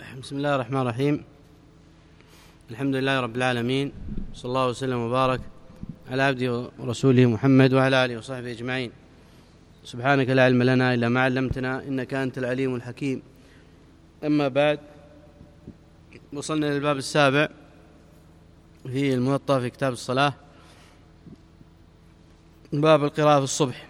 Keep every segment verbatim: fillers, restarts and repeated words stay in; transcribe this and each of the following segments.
بسم الله الرحمن الرحيم. الحمد لله رب العالمين، صلى الله وسلم وبارك على عبده ورسوله محمد وعلى آله وصحبه أجمعين. سبحانك لا علم لنا إلا ما علمتنا إنك أنت العليم الحكيم. أما بعد، وصلنا للباب السابع في الموطأ في كتاب الصلاة، باب القراءة في الصبح.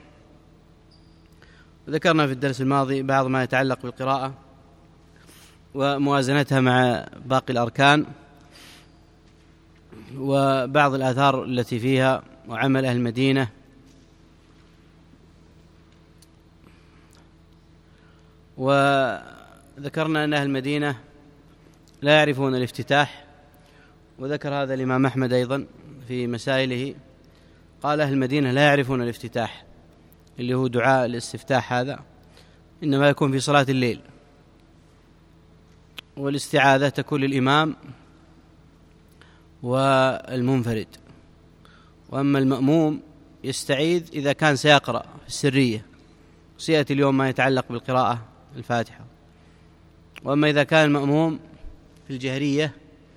ذكرنا في الدرس الماضي بعض ما يتعلق بالقراءة وموازنتها مع باقي الأركان، وبعض الآثار التي فيها وعمل أهل المدينة. وذكرنا أن أهل المدينة لا يعرفون الافتتاح، وذكر هذا الإمام أحمد أيضا في مسائله، قال أهل المدينة لا يعرفون الافتتاح اللي هو دعاء الاستفتاح، هذا إنما يكون في صلاة الليل، والاستعاذة تكون للإمام والمنفرد، وأما المأموم يستعيذ إذا كان سيقرأ في السرية، سيأتي اليوم ما يتعلق بالقراءة الفاتحة. وأما إذا كان المأموم في الجهرية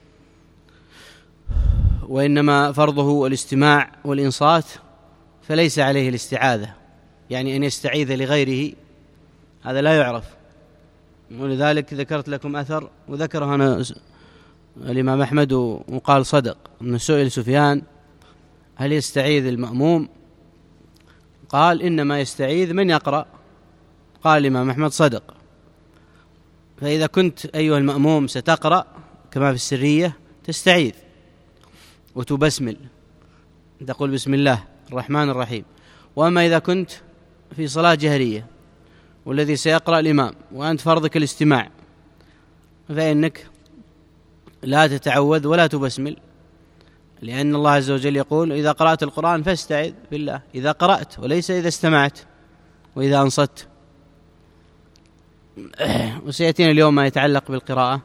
وإنما فرضه الاستماع والإنصات فليس عليه الاستعاذة، يعني أن يستعيذ لغيره هذا لا يعرف. ولذلك ذكرت لكم أثر وذكره هنا الإمام أحمد وقال صدق، أن سئل سفيان هل يستعيذ المأموم؟ قال إنما يستعيذ من يقرأ. قال الإمام أحمد صدق. فإذا كنت أيها المأموم ستقرأ كما في السرية تستعيذ وتبسمل، تقول بسم الله الرحمن الرحيم. وأما إذا كنت في صلاة جهرية والذي سيقرأ الإمام وأنت فرضك الاستماع فإنك لا تتعوذ ولا تبسمل، لأن الله عز وجل يقول إذا قرأت القرآن فاستعذ بالله، إذا قرأت وليس إذا استمعت وإذا أنصت. وسيأتينا اليوم ما يتعلق بالقراءة.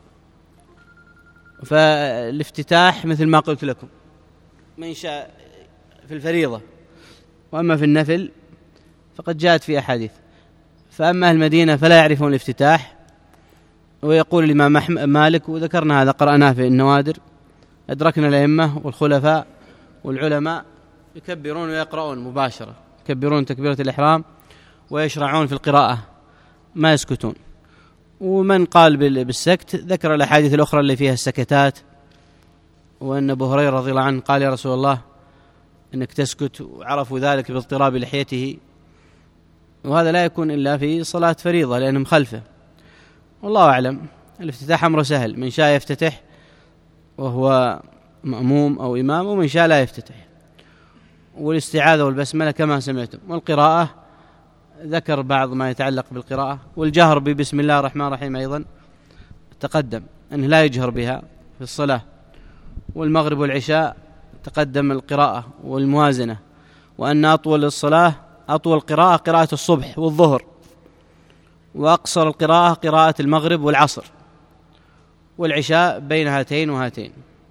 فالافتتاح مثل ما قلت لكم من شاء في الفريضة، وأما في النفل فقد جاءت في أحاديث. فأما أهل المدينة فلا يعرفون الافتتاح، ويقول الإمام مالك، وذكرنا هذا قرأناه في النوادر، أدركنا الأئمة والخلفاء والعلماء يكبرون ويقرؤون مباشرة، يكبرون تكبيرة الإحرام ويشرعون في القراءة ما يسكتون. ومن قال بالسكت ذكر الأحاديث الأخرى اللي فيها السكتات، وأن أبو هريرة رضي الله عنه قال يا رسول الله إنك تسكت، وعرفوا ذلك باضطراب لحيته. وهذا لا يكون إلا في صلاة فريضة لأنهم خلفه. والله أعلم. الافتتاح أمر سهل، من شاء يفتتح وهو مأموم أو إمام، ومن شاء لا يفتتح. والاستعاذة والبسملة كما سمعتم. والقراءة ذكر بعض ما يتعلق بالقراءة، والجهر ببسم الله الرحمن الرحيم أيضا تقدم أنه لا يجهر بها في الصلاة. والمغرب والعشاء تقدم القراءة والموازنة، وأن أطول الصلاة أطول قراءة قراءة الصبح والظهر، وأقصر القراءة قراءة المغرب والعصر، والعشاء بين هاتين وهاتين.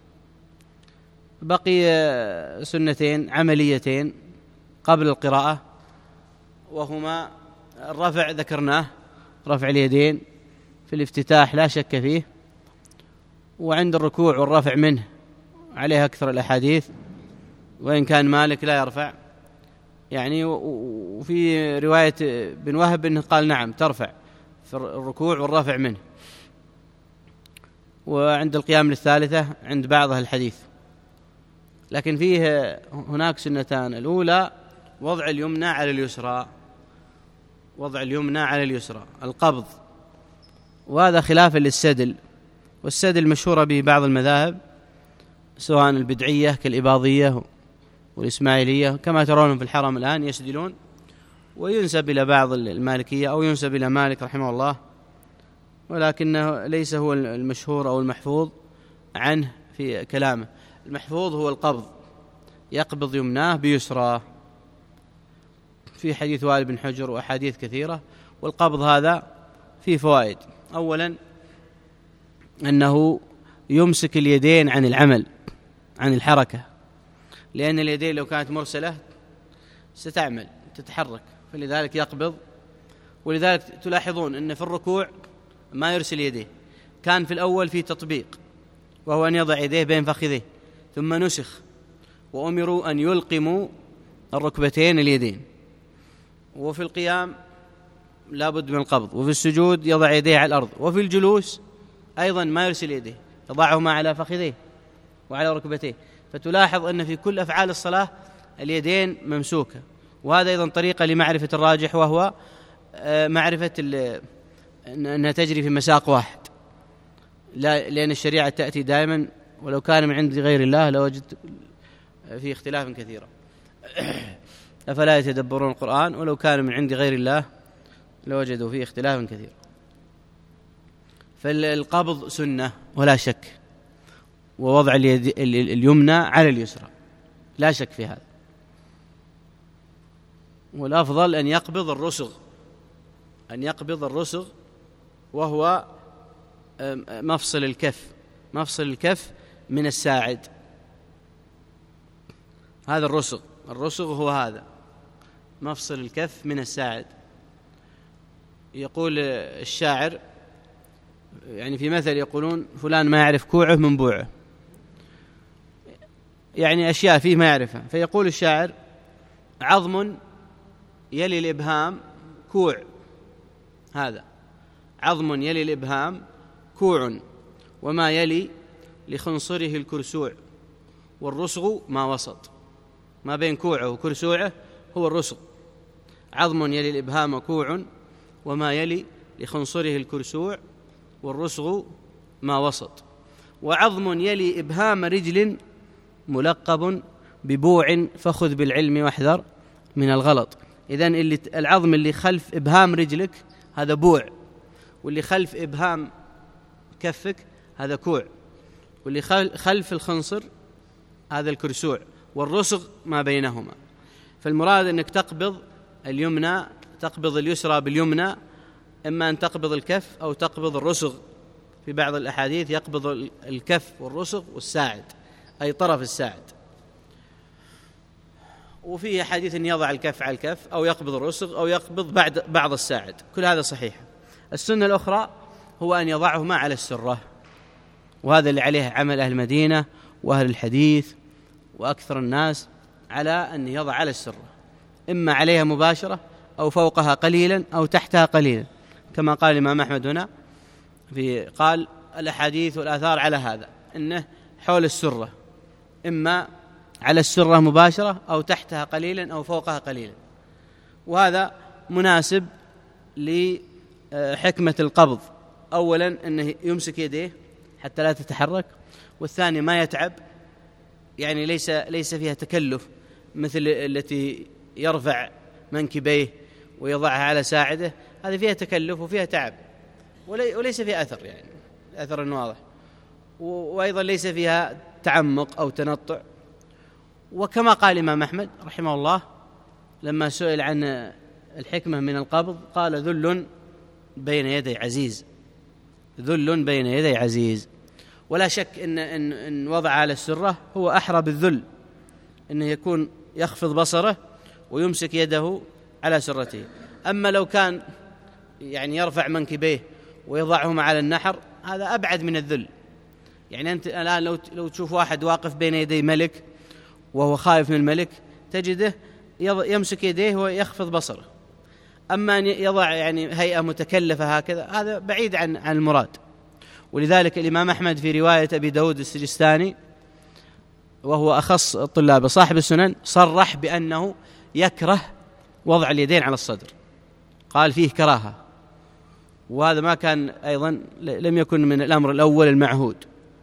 بقي سنتين عمليتين قبل القراءة، وهما الرفع ذكرناه، رفع اليدين في الافتتاح لا شك فيه، وعند الركوع والرفع منه عليه أكثر الأحاديث، وإن كان مالك لا يرفع يعني. وفي رواية بن وهب أنه قال نعم ترفع في الركوع والرفع منه. وعند القيام للثالثة عند بعضها الحديث. لكن فيه هناك سنتان، الأولى وضع اليمنى على اليسرى، وضع اليمنى على اليسرى القبض، وهذا خلافا للسدل. والسدل مشهورة به بعض المذاهب سواء البدعية كالإباضية والإسماعيلية كما ترون في الحرم الآن يسدلون، وينسب إلى بعض المالكية أو ينسب إلى مالك رحمه الله، ولكنه ليس هو المشهور أو المحفوظ عنه في كلامه. المحفوظ هو القبض، يقبض يمناه بيسرى في حديث وائل بن حجر وأحاديث كثيرة. والقبض هذا فيه فوائد. أولا أنه يمسك اليدين عن العمل، عن الحركة، لأن اليدين لو كانت مرسلة ستعمل تتحرك، فلذلك يقبض. ولذلك تلاحظون أن في الركوع ما يرسل يديه، كان في الأول في تطبيق، وهو أن يضع يديه بين فخذيه، ثم نسخ وأمروا أن يلقموا الركبتين اليدين. وفي القيام لا بد من القبض، وفي السجود يضع يديه على الأرض، وفي الجلوس أيضا ما يرسل يديه، يضعهما على فخذيه وعلى ركبتيه. فتلاحظ أن في كل أفعال الصلاة اليدين ممسوكة، وهذا أيضا طريقة لمعرفة الراجح، وهو معرفة أنها تجري في مساق واحد، لا لأن الشريعة تأتي دائما، ولو كان من عند غير الله لوجد فيه اختلاف كثيرا. أفلا يتدبرون القرآن ولو كان من عند غير الله لوجدوا فيه اختلافا كثيرا. فالقبض سنة ولا شك، ووضع اليد اليمنى على اليسرى لا شك في هذا، والأفضل أن يقبض الرسغ، أن يقبض الرسغ وهو مفصل الكف، مفصل الكف من الساعد، هذا الرسغ، الرسغ هو هذا مفصل الكف من الساعد. يقول الشاعر يعني في مثل يقولون فلان ما يعرف كوعه من بوعه، يعني أشياء فيه ما يعرفها. فيقول الشاعر عظم يلي الإبهام كوع، هذا عظم يلي الإبهام كوع، وما يلي لخنصره الكرسوع، والرسغ ما وسط، ما بين كوعه وكرسوعه هو الرسغ. عظم يلي الإبهام كوع، وما يلي لخنصره الكرسوع، والرسغ ما وسط. وعظم يلي إبهام رجل ملقب ببوع، فخذ بالعلم واحذر من الغلط. إذن اللي العظم اللي خلف إبهام رجلك هذا بوع، واللي خلف إبهام كفك هذا كوع، واللي خلف الخنصر هذا الكرسوع، والرسغ ما بينهما. فالمراد أنك تقبض اليمنى، تقبض اليسرى باليمنى، إما أن تقبض الكف أو تقبض الرسغ. في بعض الأحاديث يقبض الكف والرسغ والساعد، أي طرف الساعد. وفيه حديث أن يضع الكف على الكف، أو يقبض الرسغ، أو يقبض بعد بعض الساعد، كل هذا صحيح. السنة الأخرى هو أن يضعهما على السرة، وهذا اللي عليه عمل أهل المدينة وأهل الحديث وأكثر الناس، على أن يضع على السرة، إما عليها مباشرة أو فوقها قليلا أو تحتها قليلا، كما قال الإمام أحمد هنا في قال الأحاديث والآثار على هذا، أنه حول السرة، إما على السرة مباشرة أو تحتها قليلا أو فوقها قليلا. وهذا مناسب لحكمة القبض، أولا أنه يمسك يديه حتى لا تتحرك، والثاني ما يتعب، يعني ليس ليس فيها تكلف مثل التي يرفع منكبيه ويضعها على ساعده، هذه فيها تكلف وفيها تعب، وليس فيها أثر، يعني أثر واضح، وأيضا ليس فيها تعمق أو تنطع. وكما قال الإمام أحمد رحمه الله لما سئل عن الحكمة من القبض قال ذل بين يدي عزيز، ذل بين يدي عزيز. ولا شك إن, إن, إن وضع على السرة هو أحرى بالذل، إنه يكون يخفض بصره ويمسك يده على سرته. أما لو كان يعني يرفع منكبيه ويضعهما على النحر، هذا أبعد من الذل. يعني أنت الآن لو لو تشوف واحد واقف بين يدي ملك وهو خائف من الملك، تجده يمسك يديه ويخفض بصره. أما أن يضع يعني هيئة متكلفة هكذا، هذا بعيد عن عن المراد. ولذلك الإمام أحمد في رواية أبي داود السجستاني، وهو أخص الطلاب صاحب السنن، صرح بأنه يكره وضع اليدين على الصدر، قال فيه كراهة. وهذا ما كان أيضا لم يكن من الأمر الأول المعهود،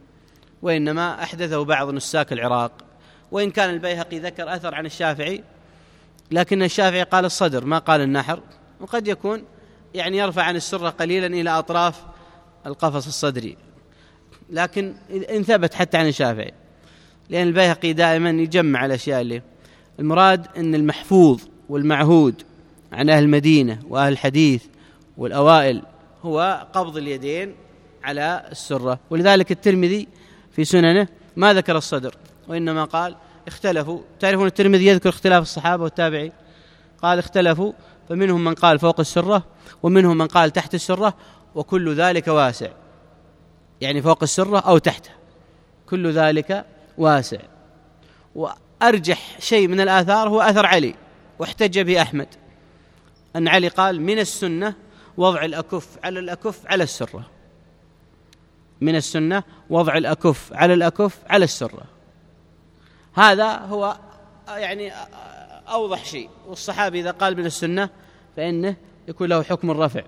وإنما أحدثه بعض نساك العراق. وإن كان البيهقي ذكر أثر عن الشافعي، لكن الشافعي قال الصدر ما قال النحر، وقد يكون يعني يرفع عن السرة قليلا إلى أطراف القفص الصدري، لكن إن ثبت حتى عن الشافعي، لأن البيهقي دائما يجمع الأشياء اللي المراد أن المحفوظ والمعهود عن أهل المدينة وأهل الحديث والأوائل هو قبض اليدين على السرة. ولذلك الترمذي في سننه ما ذكر الصدر، وإنما قال اختلفوا. تعرفون الترمذي يذكر اختلاف الصحابة والتابعين، قال اختلفوا، فمنهم من قال فوق السرة ومنهم من قال تحت السرة، وكل ذلك واسع. يعني فوق السرة أو تحته، كل ذلك واسع. وأرجح شيء من الآثار هو أثر علي، واحتج به أحمد، أن علي قال من السنة وضع الأكف على الأكف على السرة، من السنة وضع الأكف على الأكف على السرة. هذا هو يعني أوضح شيء. والصحابي إذا قال من السنة فإنه يكون له حكم الرفع.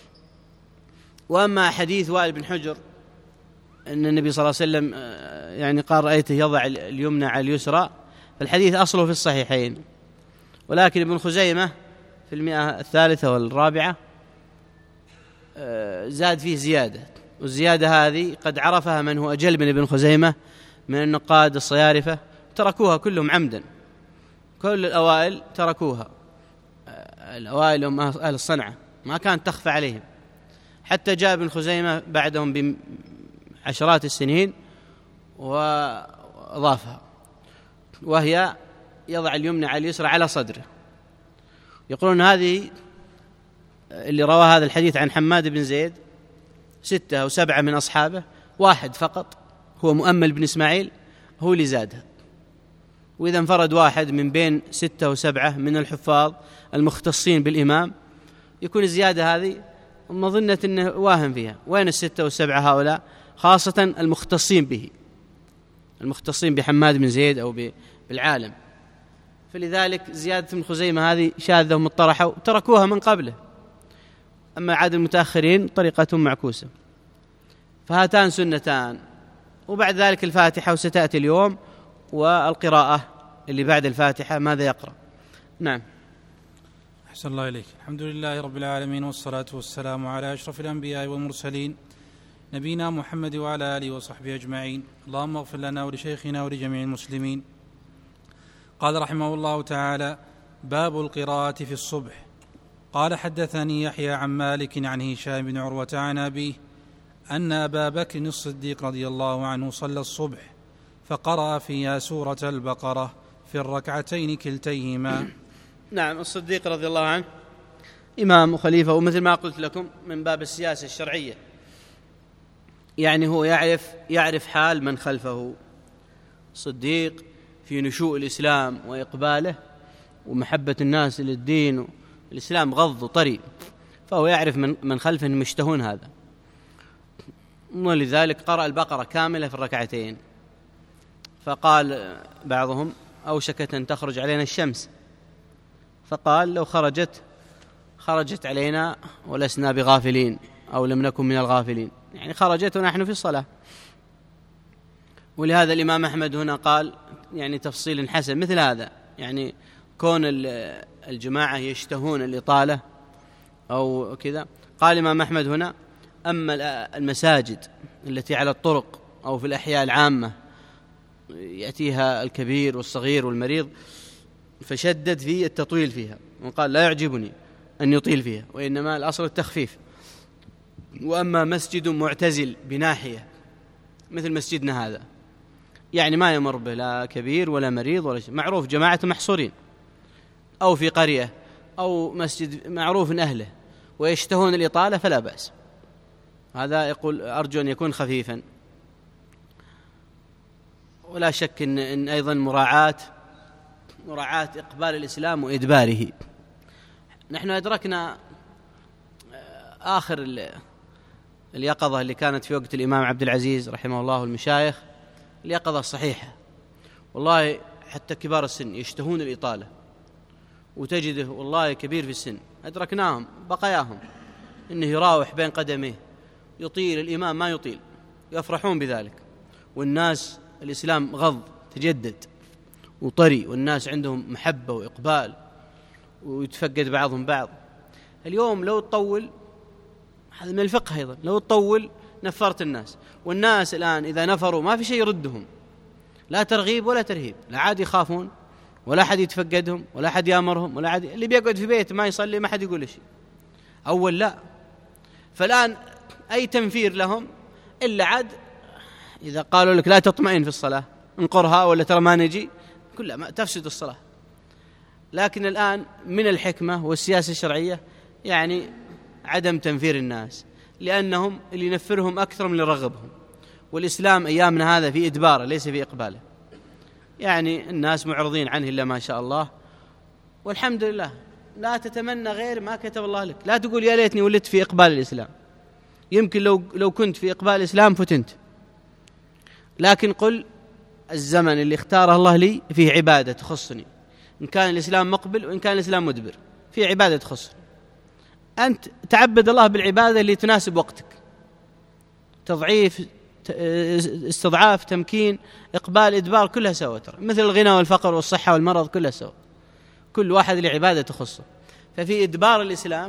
وأما حديث وائل بن حجر أن النبي صلى الله عليه وسلم يعني قال رأيته يضع اليمنى على اليسرى، فالحديث أصله في الصحيحين، ولكن ابن خزيمة في المئة الثالثة والرابعة زاد فيه زيادة، والزيادة هذه قد عرفها من هو أجل من ابن خزيمة من النقاد الصيارفة، تركوها كلهم عمدا، كل الأوائل تركوها، الأوائل هم أهل الصنعة ما كانت تخفى عليهم، حتى جاء ابن خزيمة بعدهم بعشرات السنين وأضافها، وهي يضع اليمنى على اليسرى على صدره. يقولون هذه اللي روى هذا الحديث عن حماد بن زيد ستة أو سبعة من أصحابه، واحد فقط هو مؤمل بن إسماعيل هو اللي زادها. وإذا انفرد واحد من بين ستة وسبعة من الحفاظ المختصين بالإمام يكون الزيادة هذه مظنة أنه واهم فيها. وين الستة والسبعة هؤلاء؟ خاصة المختصين به، المختصين بحماد بن زيد أو بالعالم. فلذلك زيادة ابن خزيمة هذه شاذة ومطرحة وتركوها من قبله. أما عاد المتأخرين طريقتهم معكوسة. فهاتان سنتان، وبعد ذلك الفاتحة، وستأتي اليوم والقراءة اللي بعد الفاتحة ماذا يقرأ. نعم. أحسن الله إليك. الحمد لله رب العالمين، والصلاة والسلام على أشرف الأنبياء والمرسلين نبينا محمد وعلى آله وصحبه أجمعين. اللهم اغفر لنا ولشيخنا ولجميع المسلمين. قال رحمه الله تعالى: باب القراءة في الصبح. قال: حدثني يحيى عن مالك عن هشام بن عروة عن أبيه أن أبا بكر الصديق رضي الله عنه صلى الصبح فقرأ فيها سورة البقرة في الركعتين كلتيهما. نعم، الصديق رضي الله عنه إمام وخليفة، ومثل ما قلت لكم من باب السياسة الشرعية، يعني هو يعرف يعرف حال من خلفه. صديق في نشوء الإسلام وإقباله ومحبة الناس للدين، الإسلام غض وطري، فهو يعرف من من خلفه أنهم يشتهون هذا، ولذلك قرأ البقرة كاملة في الركعتين. فقال بعضهم: أوشكت أن تخرج علينا الشمس، فقال: لو خرجت خرجت علينا ولسنا بغافلين أو لم نكن من الغافلين، يعني خرجت ونحن في الصلاة. ولهذا الإمام أحمد هنا قال يعني تفصيل حسن مثل هذا، يعني كون الجماعة يشتهون الإطالة أو كذا. قال الإمام أحمد هنا: أما المساجد التي على الطرق أو في الأحياء العامة يأتيها الكبير والصغير والمريض، فشدد في التطويل فيها، وقال: لا يعجبني أن يطيل فيها، وإنما الأصل التخفيف. وأما مسجد معتزل بناحية مثل مسجدنا هذا، يعني ما يمر به لا كبير ولا مريض ولا شيء، معروف جماعة محصورين، أو في قرية أو مسجد معروف من أهله ويشتهون الإطالة، فلا بأس. هذا يقول أرجو أن يكون خفيفا. ولا شك إن, إن أيضا مراعاة مراعاة إقبال الإسلام وإدباره. نحن أدركنا آخر اليقظة اللي كانت في وقت الإمام عبد العزيز رحمه الله والمشايخ، اليقظة الصحيحة، والله حتى كبار السن يشتهون الإطالة، وتجده والله كبير في السن أدركناهم بقاياهم إنه يراوح بين قدميه، يطيل الإمام ما يطيل، يفرحون بذلك. والناس الإسلام غض تجدد وطري، والناس عندهم محبة وإقبال ويتفقد بعضهم بعض. اليوم لو تطول، هذا من الفقه أيضا، لو تطول نفرت الناس، والناس الآن إذا نفروا ما في شيء يردهم، لا ترغيب ولا ترهيب، لا عاد يخافون ولا حد يتفقدهم ولا حد يأمرهم ولا حد، اللي بيقعد في بيت ما يصلي ما حد يقول شيء. أول لا، فالآن أي تنفير لهم إلا عاد إذا قالوا لك لا تطمئن في الصلاة انقرها ولا ترى ما نجي، كلها ما تفسد الصلاة. لكن الآن من الحكمة والسياسة الشرعية يعني عدم تنفير الناس، لأنهم اللي ينفرهم أكثر من اللي يرغبهم. والإسلام أيامنا هذا في إدباره ليس في إقباله، يعني الناس معرضين عنه إلا ما شاء الله، والحمد لله. لا تتمنى غير ما كتب الله لك، لا تقول يا ليتني ولدت في إقبال الإسلام، يمكن لو لو كنت في إقبال الإسلام فتنت، لكن قل الزمن اللي اختاره الله لي فيه عبادة تخصني، إن كان الإسلام مقبل وإن كان الإسلام مدبر، فيه عبادة تخصني. أنت تعبد الله بالعبادة اللي تناسب وقتك، تضعيف استضعاف تمكين إقبال إدبار كلها سوا، ترى مثل الغنى والفقر والصحة والمرض كلها سوا، كل واحد لعبادة تخصه. ففي إدبار الإسلام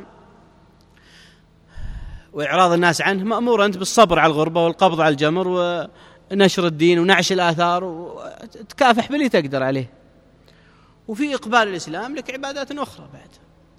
وإعراض الناس عنه مأمور أنت بالصبر على الغربة والقبض على الجمر ونشر الدين ونعش الآثار وتكافح باللي تقدر عليه. وفي إقبال الإسلام لك عبادات أخرى بعد.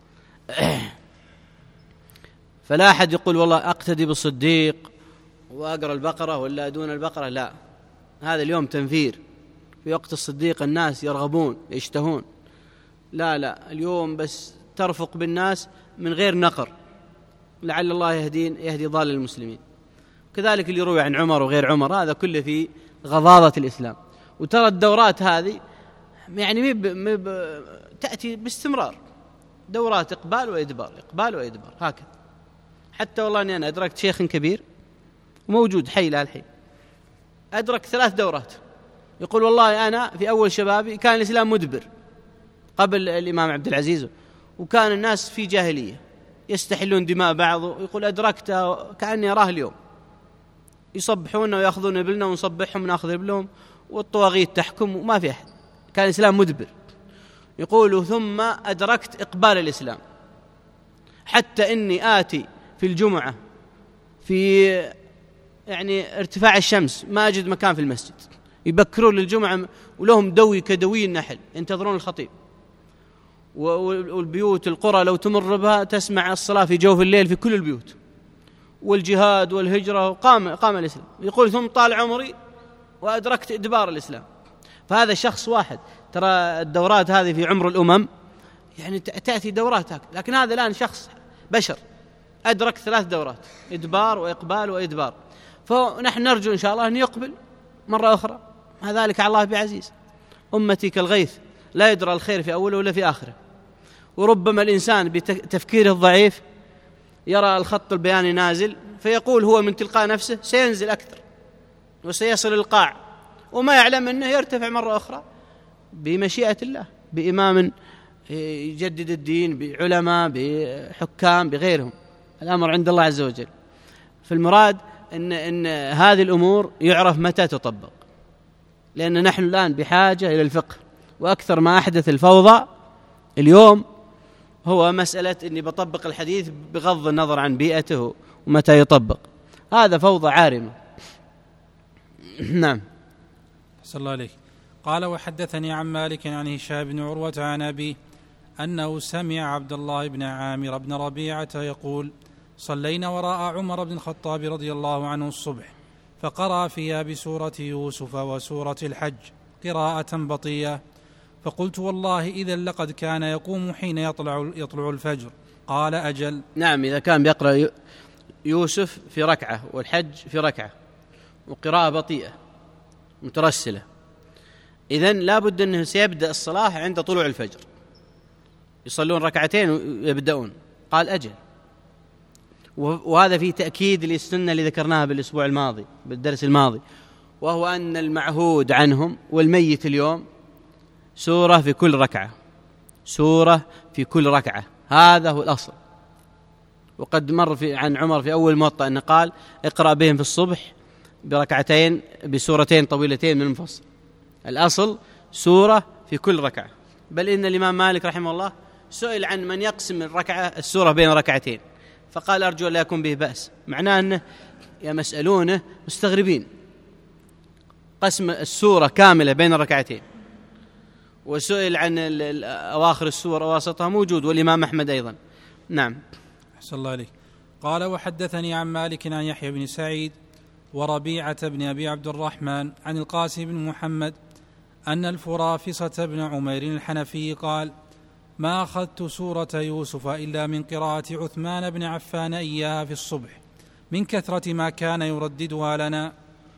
فلا أحد يقول والله أقتدي بالصديق وأقرأ البقرة ولا دون البقرة، لا، هذا اليوم تنفير. في وقت الصديق الناس يرغبون يشتهون، لا لا اليوم بس ترفق بالناس من غير نقر، لعل الله يهدين يهدي ضال المسلمين. كذلك اللي يروي عن عمر وغير عمر هذا كله في غضاضة الإسلام. وترى الدورات هذه يعني مب مب تأتي باستمرار، دورات إقبال وإدبار إقبال وإدبار هكذا. حتى والله أني أنا أدركت شيخ كبير موجود حي لا الحين، أدرك ثلاث دورات، يقول والله أنا في أول شبابي كان الإسلام مدبر قبل الإمام عبد العزيز، وكان الناس في جاهلية يستحلون دماء بعض، ويقول أدركته كأني أراه اليوم، يصبحوننا ويأخذون إبلنا ونصبحهم ونأخذ إبلهم والطواغيت تحكم وما في أحد، كان الإسلام مدبر. يقول ثم أدركت إقبال الإسلام، حتى إني آتي في الجمعة في يعني ارتفاع الشمس ما أجد مكان في المسجد، يبكرون للجمعة ولهم دوي كدوي النحل ينتظرون الخطيب، والبيوت القرى لو تمر بها تسمع الصلاة في جوف الليل في كل البيوت، والجهاد والهجرة، قام قام الإسلام. يقول ثم طال عمري وأدركت إدبار الإسلام. فهذا شخص واحد، ترى الدورات هذه في عمر الأمم يعني تأتي دورات هكذا، لكن هذا الآن شخص بشر أدرك ثلاث دورات، إدبار وإقبال وإدبار. فنحن نرجو إن شاء الله أن يقبل مرة أخرى، ما ذلك على الله بعزيز. أمتي كالغيث لا يدرى الخير في أوله ولا في آخره. وربما الإنسان بتفكيره الضعيف يرى الخط البياني نازل فيقول هو من تلقاء نفسه سينزل أكثر وسيصل القاع، وما يعلم أنه يرتفع مرة أخرى بمشيئة الله، بإمام يجدد الدين، بعلماء، بحكام، بغيرهم. الأمر عند الله عز وجل. فالمراد إن, إن هذه الأمور يعرف متى تطبق، لأن نحن الآن بحاجة إلى الفقه. وأكثر ما أحدث الفوضى اليوم هو مسألة أني بطبق الحديث بغض النظر عن بيئته ومتى يطبق، هذا فوضى عارمة. نعم. أحسن الله عليك. قال وحدثني عن مالك عن هشام بن عروة عن أبيه أنه سمع عبد الله بن عامر بن ربيعة يقول صلينا وراء عمر بن الخطاب رضي الله عنه الصبح، فقرأ فيها بسورة يوسف وسورة الحج قراءة بطيئة، فقلت والله إذا لقد كان يقوم حين يطلع, يطلع الفجر. قال أجل. نعم، إذا كان بيقرأ يوسف في ركعة والحج في ركعة وقراءة بطيئة مترسلة، إذن لا بد أنه سيبدأ الصلاة عند طلوع الفجر، يصلون ركعتين ويبدأون. قال أجل. وهذا فيه تأكيد للسنة اللي ذكرناها بالأسبوع الماضي بالدرس الماضي، وهو أن المعهود عنهم والميت اليوم سورة في كل ركعة، سورة في كل ركعة، هذا هو الأصل. وقد مر في عن عمر في أول موطأ أنه قال اقرأ بهم في الصبح بركعتين بسورتين طويلتين من المفصل. الأصل سورة في كل ركعة. بل إن الإمام مالك رحمه الله سئل عن من يقسم الركعة السورة بين ركعتين، فقال أرجو لا يكون به بأس، معناه أنه يسألونه مستغربين قسم السورة كاملة بين الركعتين. وسئل عن أواخر السورة ووسطها موجود، والإمام أحمد أيضا. نعم. أحسن الله عليك. قال وحدثني عن مالك عن يحيى بن سعيد وربيعة بن أبي عبد الرحمن عن القاسم بن محمد أن الفرافصة بن عمير الحنفي قال ما أخذت سورة يوسف إلا من قراءة عثمان بن عفان إياها في الصبح من كثرة ما كان يرددها لنا.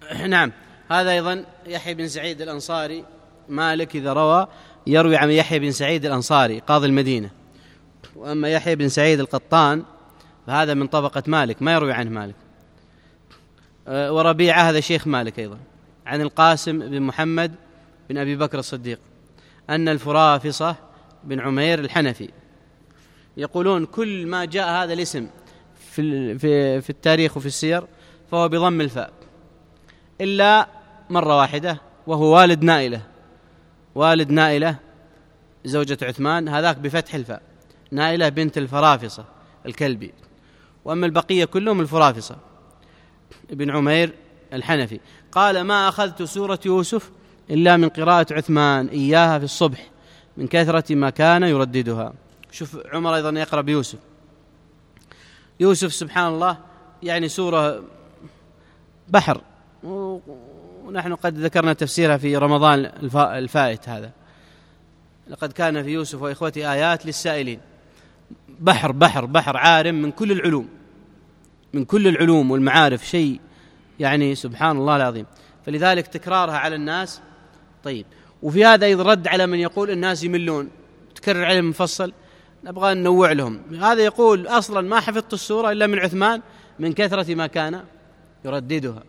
نعم. هذا أيضا يحيى بن سعيد الأنصاري، مالك إذا روى يروي عن يحيى بن سعيد الأنصاري قاضي المدينة، وأما يحيى بن سعيد القطان فهذا من طبقة مالك ما يروي عنه مالك. وربيعة هذا شيخ مالك أيضا، عن القاسم بن محمد بن أبي بكر الصديق أن الفرافصة بن عمير الحنفي. يقولون كل ما جاء هذا الاسم في في في التاريخ وفي السير فهو بضم الفاء إلا مرة واحدة، وهو والد نائلة، والد نائلة زوجة عثمان، هذاك بفتح الفاء، نائلة بنت الفرافصة الكلبي. وأما البقية كلهم الفرافصة بن عمير الحنفي. قال ما أخذت سورة يوسف إلا من قراءة عثمان إياها في الصبح من كثرة ما كان يرددها. شوف عمر أيضا يقرأ بيوسف. يوسف سبحان الله يعني سورة بحر، ونحن قد ذكرنا تفسيرها في رمضان الفائت هذا، لقد كان في يوسف وإخوته آيات للسائلين. بحر بحر بحر عارم من كل العلوم، من كل العلوم والمعارف، شيء يعني سبحان الله العظيم. فلذلك تكرارها على الناس طيب. وفي هذا أيضا رد على من يقول الناس يملون تكرر علم مفصل، نبغى ننوع لهم. هذا يقول أصلا ما حفظت السورة إلا من عثمان من كثرة ما كان يرددها.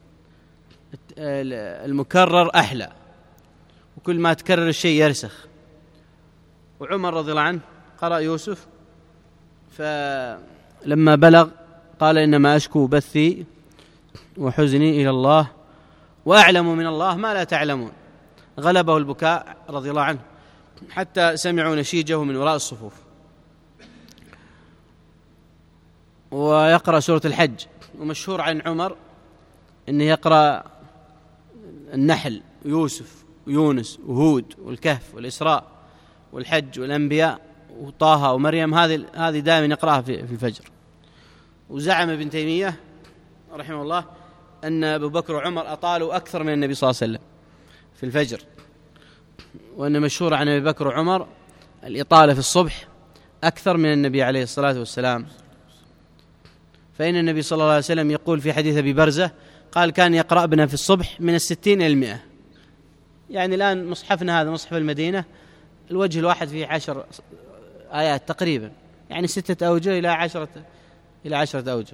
المكرر أحلى، وكل ما تكرر الشيء يرسخ. وعمر رضي الله عنه قرأ يوسف، فلما بلغ قال إنما أشكو بثي وحزني إلى الله وأعلم من الله ما لا تعلمون. غلبه البكاء رضي الله عنه حتى سمعوا نشيجه من وراء الصفوف. ويقرأ سورة الحج، ومشهور عن عمر أنه يقرأ النحل ويوسف ويونس وهود والكهف والإسراء والحج والأنبياء وطه ومريم، هذه هذه دائما يقرأها في الفجر. وزعم ابن تيمية رحمه الله أن أبو بكر وعمر أطالوا أكثر من النبي صلى الله عليه وسلم في الفجر، وأن مشهور عن أبي بكر وعمر الإطالة في الصبح أكثر من النبي عليه الصلاة والسلام. فإن النبي صلى الله عليه وسلم يقول في حديث أبي برزة قال كان يقرأ بنا في الصبح من الستين إلى المئة. يعني الآن مصحفنا هذا مصحف المدينة الوجه الواحد فيه عشر آيات تقريبا، يعني ستة أوجه إلى عشرة إلى عشرة أوجه.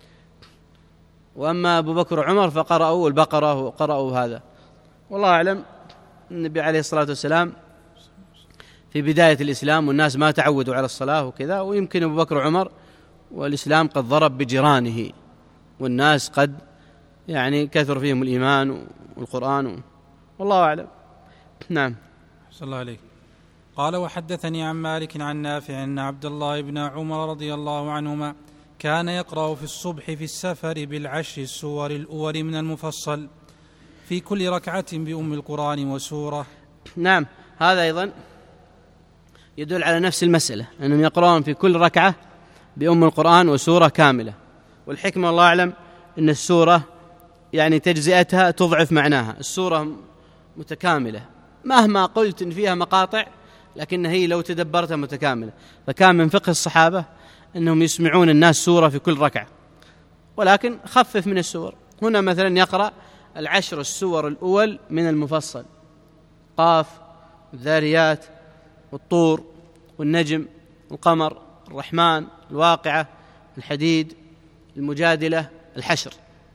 وأما أبو بكر وعمر فقرأوا البقرة وقرأوا هذا. والله أعلم النبي عليه الصلاة والسلام في بداية الإسلام والناس ما تعودوا على الصلاة وكذا، ويمكن أبو بكر وعمر والإسلام قد ضرب بجيرانه، والناس قد يعني كثر فيهم الإيمان والقرآن، والله أعلم. نعم. صلى الله عليه. قال وحدثني عن مالك عن نافع أن عبد الله بن عمر رضي الله عنهما كان يقرأ في الصبح في السفر بالعشر السور الأول من المفصل في كل ركعة بأم القرآن وسورة. نعم، هذا أيضا يدل على نفس المسألة، أنهم يقرأون في كل ركعة بأم القرآن وسورة كاملة. والحكمة الله أعلم أن السورة يعني تجزئتها تضعف معناها. السورة متكاملة مهما قلت إن فيها مقاطع، لكن هي لو تدبرتها متكاملة. فكان من فقه الصحابة أنهم يسمعون الناس سورة في كل ركعة، ولكن خفف من السور. هنا مثلا يقرأ العشر السور الأول من المفصل، قاف، الذاريات، والطور، والنجم، القمر، الرحمن، الواقعة، الحديد، المجادلة، الحشر.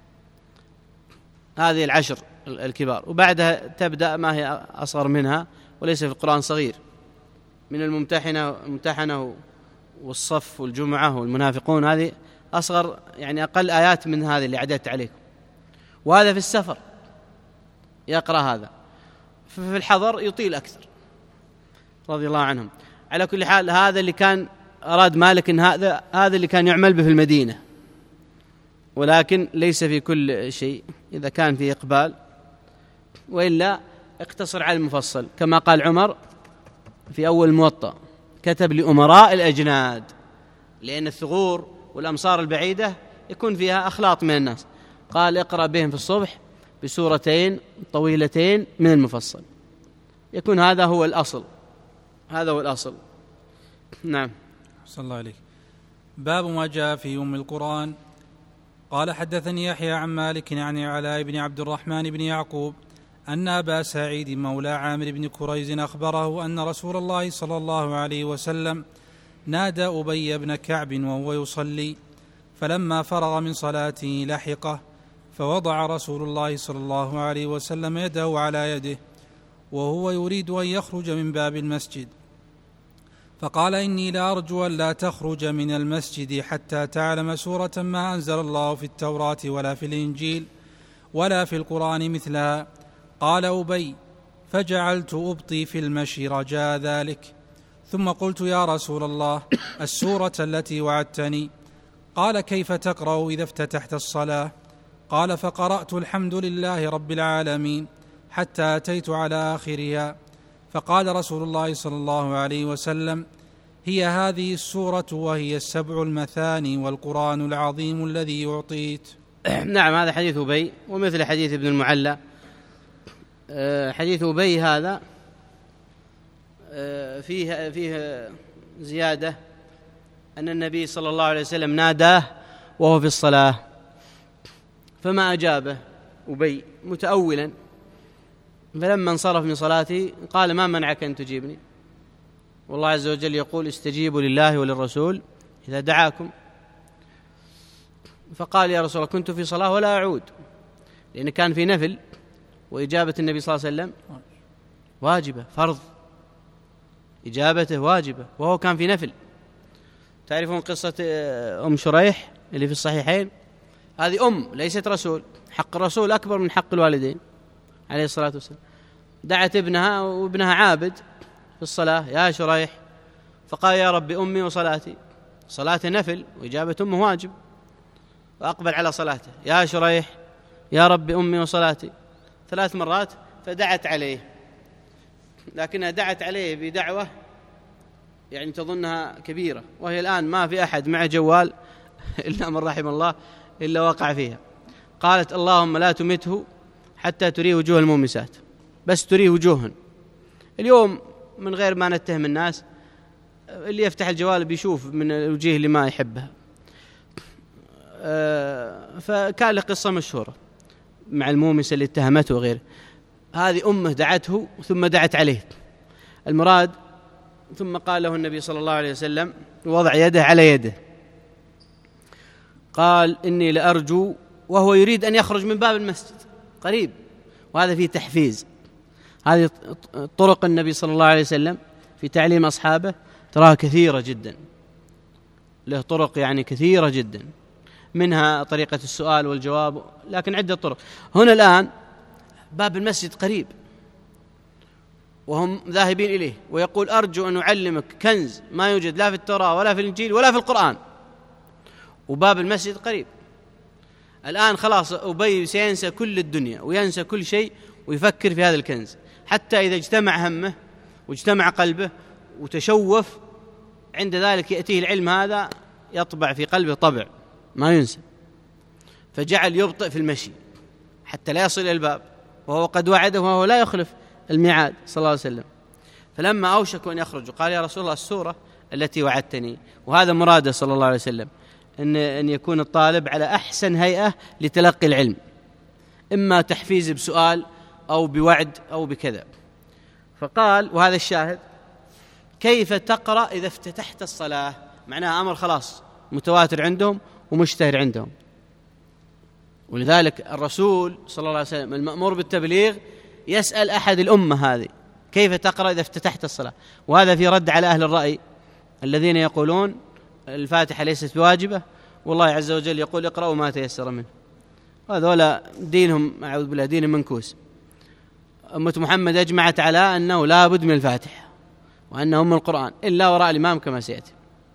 هذه العشر الكبار، وبعدها تبدأ ما هي أصغر منها وليس في القرآن صغير، من الممتحنة الممتحنة والصف والجمعة والمنافقون، هذه أصغر يعني أقل آيات من هذه اللي عددت عليكم. وهذا في السفر يقرأ هذا، في الحضر يطيل أكثر رضي الله عنهم. على كل حال هذا اللي كان أراد مالك إن هذا هذا اللي كان يعمل به في المدينة، ولكن ليس في كل شيء إذا كان في إقبال، وإلا اقتصر على المفصل كما قال عمر في أول الموطأ، كتب لأمراء الأجناد، لأن الثغور والأمصار البعيدة يكون فيها أخلاط من الناس، قال اقرأ بهم في الصبح بسورتين طويلتين من المفصل، يكون هذا هو الأصل، هذا هو الأصل. نعم. صلى الله عليه. باب ما جاء في أم القرآن. قال حدثني يحيى عن مالك عن علاء بن عبد الرحمن بن يعقوب أن أبا سعيد مولى عامر بن كريز أخبره أن رسول الله صلى الله عليه وسلم نادى أبي بن كعب وهو يصلي، فلما فرغ من صلاته لحقه، فوضع رسول الله صلى الله عليه وسلم يده على يده وهو يريد أن يخرج من باب المسجد، فقال: إني لأرجو أن لا تخرج من المسجد حتى تعلم سورة ما أنزل الله في التوراة ولا في الإنجيل ولا في القرآن مثلها. قال أبي: فجعلت أبطي في المشي رجاء ذلك، ثم قلت: يا رسول الله، السورة التي وعدتني. قال: كيف تقرأ إذا افتتحت الصلاة؟ قال: فقرأت الحمد لله رب العالمين حتى أتيت على آخرها. فقال رسول الله صلى الله عليه وسلم: هي هذه السورة وهي السبع المثاني والقرآن العظيم الذي أعطيت. نعم، هذا حديث أبي، ومثل حديث ابن المعلى. حديث أبي هذا فيه فيه زيادة أن النبي صلى الله عليه وسلم ناداه وهو في الصلاة، فما أجابه أبي متأولا، فلما انصرف من صلاته قال: ما منعك أن تجيبني؟ والله عز وجل يقول: استجيبوا لله وللرسول إذا دعاكم. فقال: يا رسول الله، كنت في صلاة ولا أعود، لأن كان في نفل، وإجابة النبي صلى الله عليه وسلم واجبة، فرض، إجابته واجبة، وهو كان في نفل. تعرفون قصة أم شريح اللي في الصحيحين؟ هذه أم ليست رسول، حق الرسول أكبر من حق الوالدين عليه الصلاة والسلام. دعت ابنها وابنها عابد في الصلاة: يا شريح، فقال: يا رب أمي وصلاتي. صلاته نفل وإجابة أمه واجب، وأقبل على صلاته: يا شريح، يا رب أمي وصلاتي، ثلاث مرات. فدعت عليه، لكنها دعت عليه بدعوة يعني تظنها كبيرة، وهي الآن ما في أحد مع جوال إلا من رحم الله إلا وقع فيها. قالت: اللهم لا تمته حتى تريه وجوه المومسات، بس تريه وجوهن. اليوم من غير ما نتهم الناس، اللي يفتح الجوال بيشوف من الوجيه اللي ما يحبها. فكان له قصة مشهورة مع المومسة اللي اتهمته وغيره. هذه أمه دعته ثم دعت عليه، المراد. ثم قال له النبي صلى الله عليه وسلم، وضع يده على يده، قال: إني لأرجو، وهو يريد أن يخرج من باب المسجد قريب، وهذا فيه تحفيز. هذه طرق النبي صلى الله عليه وسلم في تعليم أصحابه تراها كثيرة جدا، له طرق يعني كثيرة جدا، منها طريقة السؤال والجواب، لكن عدة طرق. هنا الآن باب المسجد قريب وهم ذاهبين إليه، ويقول: أرجو أن أعلمك كنز ما يوجد لا في التوراة ولا في الإنجيل ولا في القرآن، وباب المسجد قريب. الآن خلاص أبي سينسى كل الدنيا وينسى كل شيء ويفكر في هذا الكنز، حتى إذا اجتمع همه واجتمع قلبه وتشوف، عند ذلك يأتيه العلم هذا يطبع في قلبه طبع ما ينسى، فجعل يبطئ في المشي حتى لا يصل إلى الباب، وهو قد وعده وهو لا يخلف الميعاد صلى الله عليه وسلم. فلما أوشكوا أن يخرجوا قال: يا رسول الله، السورة التي وعدتني. وهذا مراده صلى الله عليه وسلم، أن أن يكون الطالب على أحسن هيئة لتلقي العلم، إما تحفيز بسؤال أو بوعد أو بكذا. فقال، وهذا الشاهد: كيف تقرأ إذا افتتحت الصلاة؟ معناها أمر خلاص متواتر عندهم ومشتهر عندهم. ولذلك الرسول صلى الله عليه وسلم المأمور بالتبليغ يسأل أحد الأمة هذه: كيف تقرأ إذا افتتحت الصلاة؟ وهذا في رد على أهل الرأي الذين يقولون الفاتحة ليست بواجبة، والله عز وجل يقول: اقرأوا ما تيسر منه. هذولا دينهم أعوذ بالله دين منكوس. أمة محمد أجمعت على أنه لا بد من الفاتحة وأنه أم القرآن، إلا وراء الإمام كما سيأتي.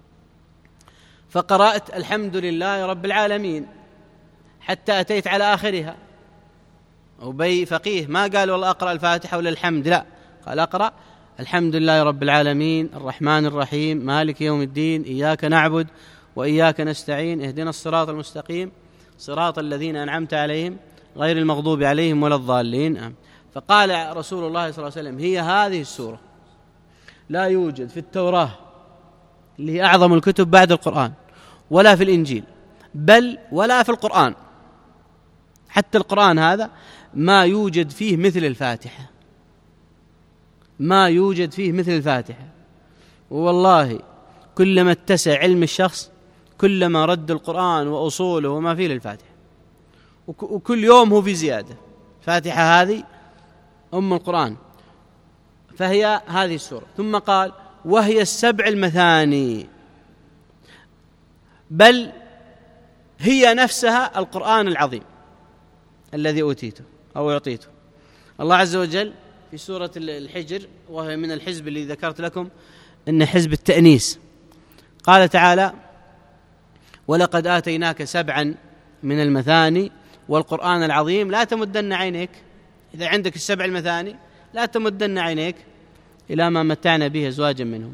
فقرأت الحمد لله رب العالمين حتى أتيت على آخرها. أبي فقيه ما قال والله أقرأ الفاتحة ولا الحمد، لا، قال: أقرأ الحمد لله رب العالمين الرحمن الرحيم مالك يوم الدين إياك نعبد وإياك نستعين اهدنا الصراط المستقيم صراط الذين أنعمت عليهم غير المغضوب عليهم ولا الضالين. فقال رسول الله صلى الله عليه وسلم: هي هذه السورة، لا يوجد في التوراة اللي هي أعظم الكتب بعد القرآن، ولا في الإنجيل، بل ولا في القرآن. حتى القرآن هذا ما يوجد فيه مثل الفاتحة، ما يوجد فيه مثل الفاتحة. والله كلما اتسع علم الشخص كلما رد القرآن وأصوله وما فيه للفاتحة، وكل يوم هو في زيادة. الفاتحة هذه أم القرآن، فهي هذه السورة. ثم قال وهي السبع المثاني، بل هي نفسها القرآن العظيم الذي أوتيته أو أعطيته. الله عز وجل في سورة الحجر، وهي من الحزب اللي ذكرت لكم إن حزب التأنيس، قال تعالى ولقد آتيناك سبعا من المثاني والقرآن العظيم لا تمدن عينيك. إذا عندك السبع المثاني لا تمدن عينيك إلى ما متعنا به أزواجا منهم.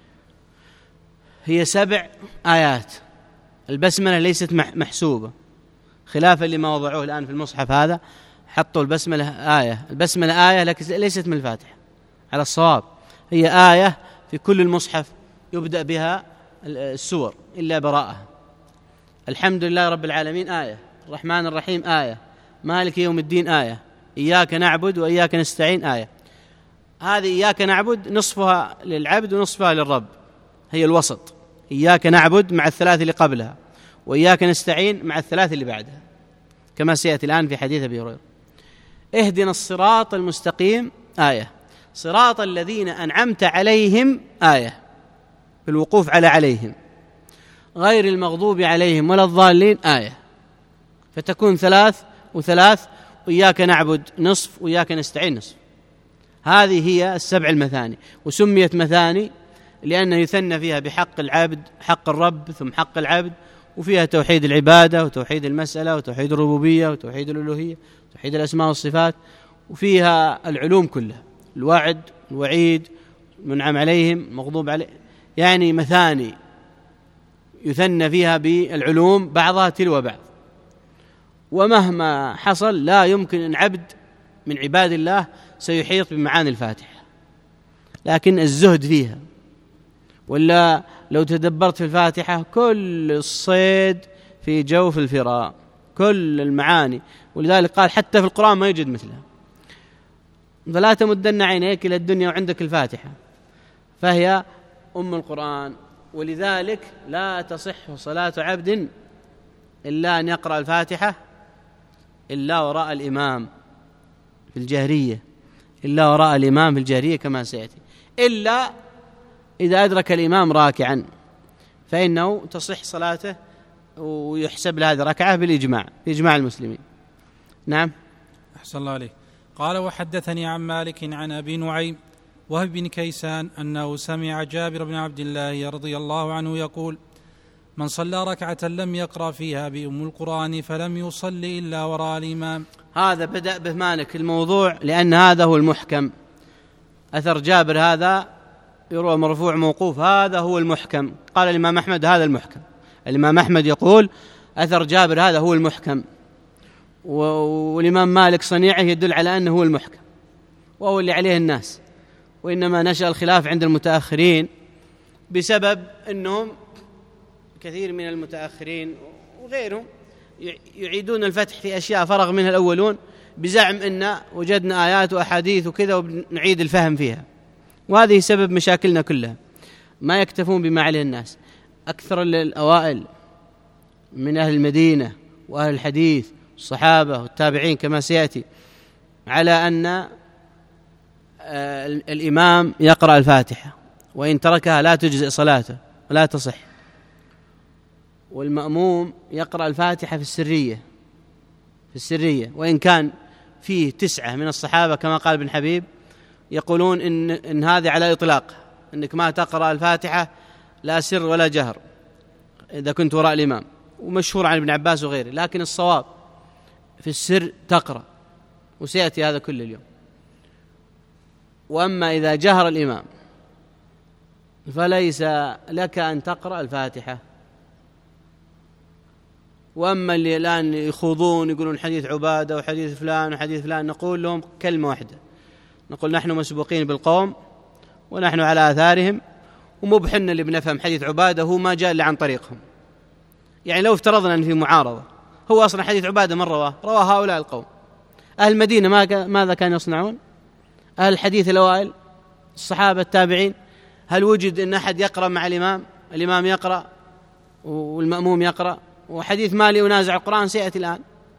هي سبع آيات. البسملة ليست محسوبة، خلافا لما وضعوه الآن في المصحف هذا، حطوا البسملة آية. البسملة آية لكن ليست من الفاتحة على الصواب. هي آية في كل المصحف يبدأ بها السور إلا براءة. الحمد لله رب العالمين آية، الرحمن الرحيم آية، مالك يوم الدين آية، إياك نعبد وإياك نستعين آية. هذه إياك نعبد نصفها للعبد ونصفها للرب، هي الوسط. إياك نعبد مع الثلاث اللي قبلها، وإياك نستعين مع الثلاث اللي بعدها، كما سيأتي الآن في حديث أبي هريرة. اهدنا الصراط المستقيم آية، صراط الذين أنعمت عليهم آية، بالوقوف على عليهم، غير المغضوب عليهم ولا الضالين آية. فتكون ثلاث وثلاث، وإياك نعبد نصف وإياك نستعين نصف. هذه هي السبع المثاني، وسميت مثاني لأنه يثنى فيها بحق العبد، حق الرب ثم حق العبد، وفيها توحيد العبادة وتوحيد المسألة وتوحيد الربوبية وتوحيد الألوهية وتوحيد الأسماء والصفات، وفيها العلوم كلها، الوعد الوعيد المنعم عليهم مغضوب عليه. يعني مثاني يثنى فيها بالعلوم بعضها تلو بعض. ومهما حصل لا يمكن أن عبد من عباد الله سيحيط بمعاني الفاتحة، لكن الزهد فيها. ولا لو تدبرت في الفاتحة كل الصيد في جوف الفراء، كل المعاني. ولذلك قال حتى في القرآن ما يوجد مثلها. فلا تمدن عينيك إلى الدنيا وعندك الفاتحة، فهي أم القرآن. ولذلك لا تصح صلاة عبد إلا أن يقرأ الفاتحة إلا وراء الإمام في الجهرية، إلا وراء الإمام في الجهرية كما سيأتي، إلا إذا أدرك الإمام راكعا فإنه تصح صلاته ويحسب لهذه ركعة بالإجماع، بإجماع المسلمين. نعم. أحسن الله عليك. قال وحدثني عن مالك عن أبي نعيم وهب بن كيسان أنه سمع جابر بن عبد الله رضي الله عنه يقول من صلى ركعة لم يقرأ فيها بأم القرآن فلم يصلي إلا وراء الإمام. هذا بدأ به مالك الموضوع لأن هذا هو المحكم. أثر جابر هذا يروى مرفوع موقوف، هذا هو المحكم. قال الإمام أحمد هذا المحكم. الإمام أحمد يقول أثر جابر هذا هو المحكم، والإمام مالك صنيعه يدل على أنه هو المحكم وهو اللي عليه الناس. وإنما نشأ الخلاف عند المتأخرين بسبب أنهم كثير من المتأخرين وغيرهم يعيدون الفتح في أشياء فرغ منها الأولون بزعم أن وجدنا آيات وأحاديث وكذا ونعيد الفهم فيها، وهذه سبب مشاكلنا كلها. ما يكتفون بما عليه الناس. أكثر الأوائل من أهل المدينة وأهل الحديث الصحابة والتابعين كما سيأتي على أن الإمام يقرأ الفاتحة وإن تركها لا تجزئ صلاته ولا تصح، والمأموم يقرأ الفاتحة في السرية في السرية وإن كان فيه تسعة من الصحابة كما قال ابن حبيب يقولون إن, إن هذه على إطلاق، إنك ما تقرأ الفاتحة لا سر ولا جهر إذا كنت وراء الإمام، ومشهور عن ابن عباس وغيره. لكن الصواب في السر تقرأ، وسيأتي هذا كل اليوم. وأما إذا جهر الإمام فليس لك أن تقرأ الفاتحة. وأما اللي الآن يخوضون يقولون حديث عبادة وحديث فلان وحديث فلان، نقول لهم كلمة واحدة، نقول نحن مسبوقين بالقوم ونحن على آثارهم، ومو بحنا اللي بنفهم حديث عبادة، هو ما جاء إلا عن طريقهم. يعني لو افترضنا أن في معارضة، هو أصلا حديث عبادة من رواه؟ رواه هؤلاء القوم. أهل المدينة ماذا كانوا يصنعون؟ أهل الحديث الأوائل الصحابة التابعين، هل وجد أن أحد يقرأ مع الإمام؟ الإمام يقرأ والمأموم يقرأ، وحديث ما لي أنازع القرآن سيأتي الآن.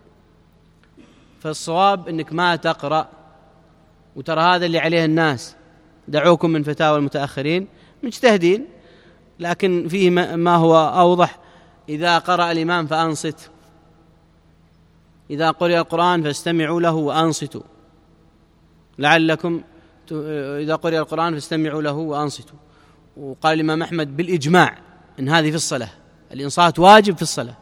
فالصواب أنك ما تقرأ، وترى هذا اللي عليه الناس. دعوكم من فتاوى المتأخرين، مجتهدين، لكن فيه ما هو أوضح: إذا قرأ الإمام فأنصت، إذا قرأ القرآن فاستمعوا له وأنصتوا لعلكم ت... إذا قرأ القرآن فاستمعوا له وأنصتوا. وقال الإمام أحمد بالإجماع أن هذه في الصلاة، الإنصات واجب في الصلاة.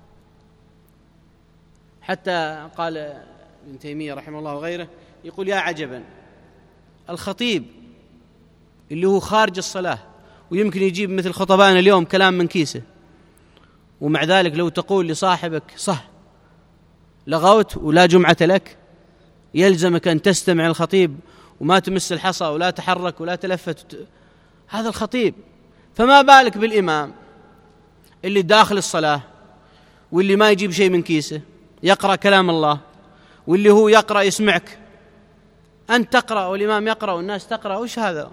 حتى قال ابن تيمية رحمه الله وغيره يقول: يا عجبا، الخطيب اللي هو خارج الصلاة ويمكن يجيب مثل خطبائنا اليوم كلام من كيسه، ومع ذلك لو تقول لصاحبك صح لغوت ولا جمعة لك، يلزمك أن تستمع الخطيب وما تمس الحصى ولا تحرك ولا تلفت. هذا الخطيب، فما بالك بالإمام اللي داخل الصلاة واللي ما يجيب شيء من كيسه، يقرأ كلام الله، واللي هو يقرأ يسمعك، أنت تقرأ والإمام يقرأ والناس تقرأ. وش هذا؟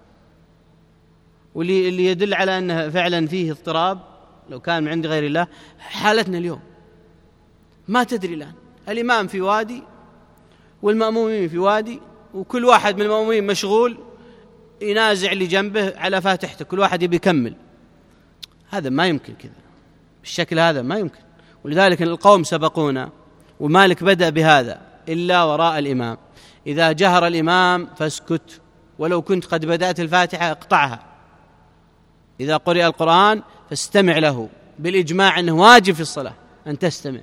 واللي اللي يدل على أنه فعلا فيه اضطراب لو كان من عند غير الله حالتنا اليوم. ما تدري الآن، الإمام في وادي والمأمومين في وادي، وكل واحد من المأمومين مشغول ينازع اللي جنبه على فاتحته، كل واحد يبي يكمل. هذا ما يمكن كذا بالشكل هذا، ما يمكن. ولذلك القوم سبقونا، ومالك بدأ بهذا: إلا وراء الإمام، إذا جهر الإمام فاسكت، ولو كنت قد بدأت الفاتحة اقطعها. إذا قرئ القرآن فاستمع له، بالإجماع أنه واجب في الصلاة أن تستمع.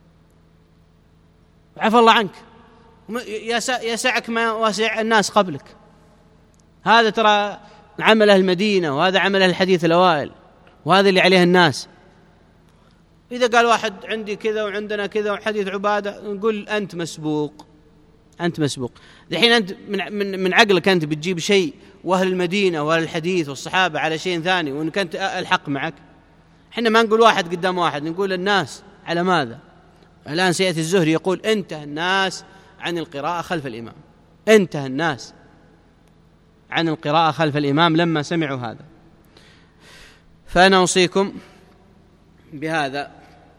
عفى الله عنك، يسعك ما وسع الناس قبلك. هذا ترى عمل أهل المدينة، وهذا عمل أهل الحديث الأوائل، وهذا اللي عليه الناس. إذا قال واحد عندي كذا وعندنا كذا وحديث عبادة، نقول أنت مسبوق، أنت مسبوق. الحين أنت من, من, من عقلك أنت بتجيب شيء، وأهل المدينة وأهل الحديث والصحابة على شيء ثاني، وإنك أنت الحق معك. إحنا ما نقول واحد قدام واحد، نقول الناس على ماذا. الآن سيأتي الزهري يقول: انتهى الناس عن القراءة خلف الإمام، انتهى الناس عن القراءة خلف الإمام لما سمعوا هذا. فأنا أوصيكم بهذا،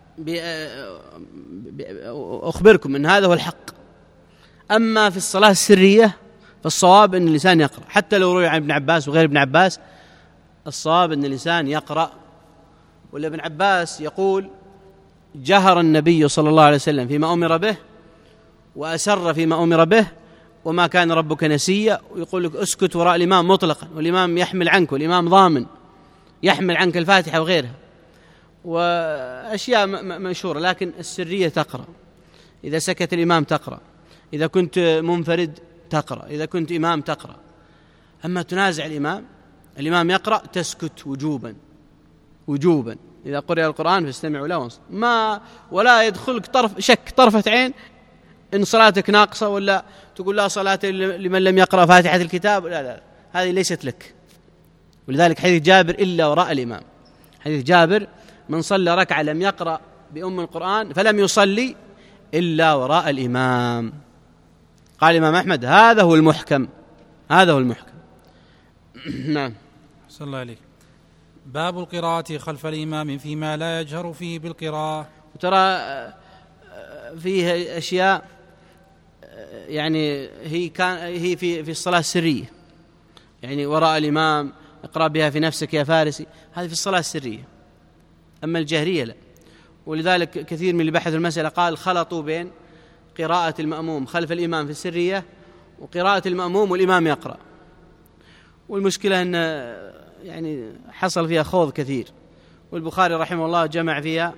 أخبركم أن هذا هو الحق. أما في الصلاة السرية فالصواب أن الإنسان يقرأ، حتى لو روي عن ابن عباس وغير ابن عباس، الصواب أن الإنسان يقرأ. ولا ابن عباس يقول: جهر النبي صلى الله عليه وسلم فيما أمر به، وأسر فيما أمر به، وما كان ربك نسيا. ويقول لك اسكت وراء الإمام مطلقا، والإمام يحمل عنك، والإمام ضامن يحمل عنك الفاتحة وغيرها، وأشياء مشهورة. لكن السرية تقرأ، إذا سكت الإمام تقرأ، إذا كنت منفرد تقرأ، إذا كنت إمام تقرأ. أما تنازع الإمام، الإمام يقرأ تسكت وجوبا وجوبا. إذا قرأ القرآن فاستمعوا له وانصتوا، ما ولا يدخلك طرف شك طرفة عين إن صلاتك ناقصة، ولا تقول لا صلاة لمن لم يقرأ فاتحة الكتاب. لا لا، هذه ليست لك. ولذلك حديث جابر: إلا وراء الإمام. حديث جابر: من صلى ركعة لم يقرأ بأم القرآن فلم يصلي إلا وراء الإمام. قال الإمام أحمد: هذا هو المحكم، هذا هو المحكم. نعم. صلى الله عليه. باب القراءة خلف الإمام فيما لا يجهر فيه بالقراءة. ترى فيه أشياء يعني هي كان هي في في الصلاة السرية، يعني وراء الإمام اقرأ بها في نفسك يا فارسي، هذه في الصلاة السرية. أما الجهرية لا. ولذلك كثير من اللي بحثوا المسألة قال خلطوا بين قراءة المأموم خلف الإمام في السرية وقراءة المأموم والإمام يقرأ. والمشكلة أن يعني حصل فيها خوض كثير، والبخاري رحمه الله جمع فيها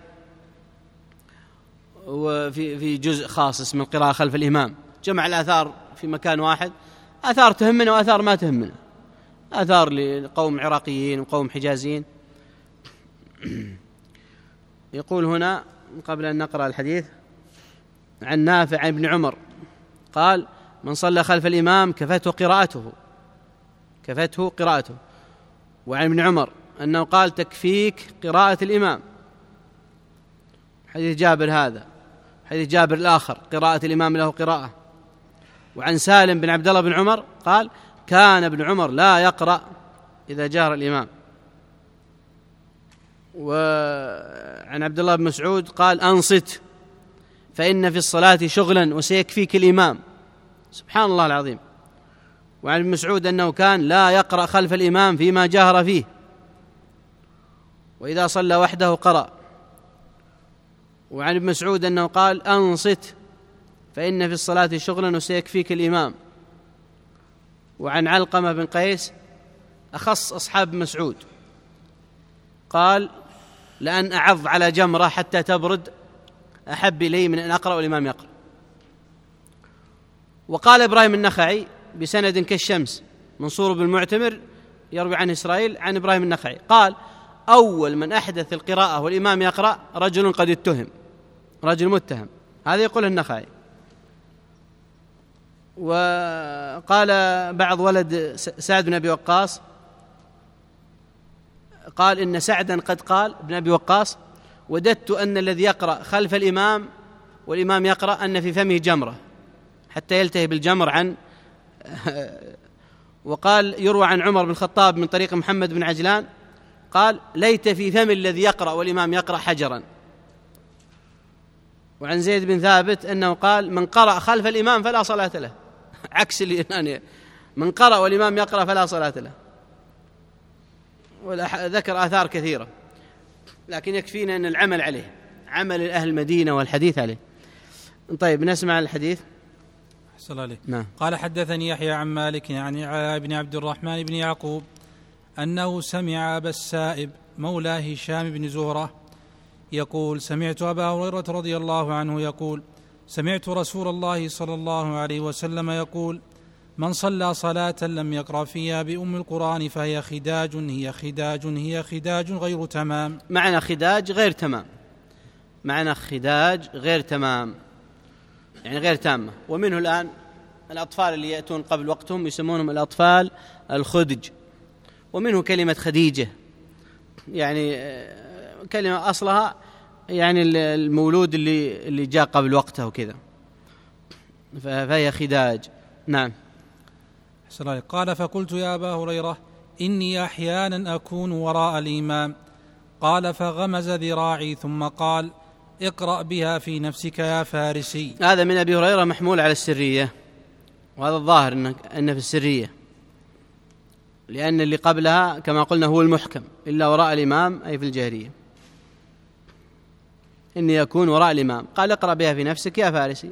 وفي في جزء خاص اسمه القراءة خلف الإمام، جمع الآثار في مكان واحد، آثار تهمنا وآثار ما تهمنا، آثار لقوم عراقيين وقوم حجازيين. يقول هنا قبل أن نقرأ الحديث عن نافع عن ابن عمر قال: من صلى خلف الإمام كفته قراءته، كفته قراءته. وعن ابن عمر أنه قال: تكفيك قراءة الإمام. حديث جابر هذا، حديث جابر الآخر قراءة الإمام له قراءة. وعن سالم بن عبد الله بن عمر قال كان ابن عمر لا يقرأ إذا جهر الإمام. وعن عبد الله بن مسعود قال أنصت فإن في الصلاة شغلا وسيكفيك الإمام. سبحان الله العظيم. وعن ابن مسعود أنه كان لا يقرأ خلف الإمام فيما جهر فيه، وإذا صلى وحده قرأ. وعن ابن مسعود أنه قال أنصت فإن في الصلاة شغلا وسيكفيك الإمام. وعن علقمة بن قيس أخص أصحاب مسعود قال لأن أعض على جمرة حتى تبرد أحب إلي من أن أقرأ والإمام يقرأ. وقال إبراهيم النخعي بسند كالشمس منصور بن المعتمر يروي عن إسرائيل عن إبراهيم النخعي قال أول من أحدث القراءة والإمام يقرأ رجل قد اتهم، رجل متهم، هذا يقول النخعي. وقال بعض ولد سعد بن أبي وقاص قال إن سعدا قد قال ابن أبي وقاص وددت أن الذي يقرأ خلف الإمام والإمام يقرأ أن في فمه جمرة حتى يلتهي بالجمر عن وقال يروى عن عمر بن الخطاب من طريق محمد بن عجلان قال ليت في فم الذي يقرأ والإمام يقرأ حجرا. وعن زيد بن ثابت أنه قال من قرأ خلف الإمام فلا صلاة له، عكس اللي من قرأ والإمام يقرأ فلا صلاة له. وذكر آثار كثيرة لكن يكفينا أن العمل عليه عمل أهل المدينة والحديث عليه. طيب نسمع الحديث. أحسن عليك. نعم. قال حدثني يحيى عن مالك عن علاء بن عبد الرحمن بن يعقوب أنه سمع أبا السائب مولى هشام بن زهرة يقول سمعت أبا هريرة رضي الله عنه يقول سمعت رسول الله صلى الله عليه وسلم يقول من صلى صلاة لم يقرأ فيها بأم القرآن فهي خداج هي خداج هي خداج غير تمام. معنى خداج غير تمام، معنى خداج غير تمام يعني غير تامة. ومنه الآن الأطفال اللي يأتون قبل وقتهم يسمونهم الأطفال الخدج. ومنه كلمة خديجة يعني كلمة أصلها يعني المولود اللي اللي جاء قبل وقته وكذا، فهي خداج. نعم. قال فقلت يا أبا هريرة إني أحيانا أكون وراء الإمام. قال فغمز ذراعي ثم قال اقرأ بها في نفسك يا فارسي. هذا من أبي هريرة محمول على السرية، وهذا الظاهر أنه في السرية، لأن اللي قبلها كما قلنا هو المحكم إلا وراء الإمام أي في الجهرية. إني أكون وراء الإمام قال اقرأ بها في نفسك يا فارسي.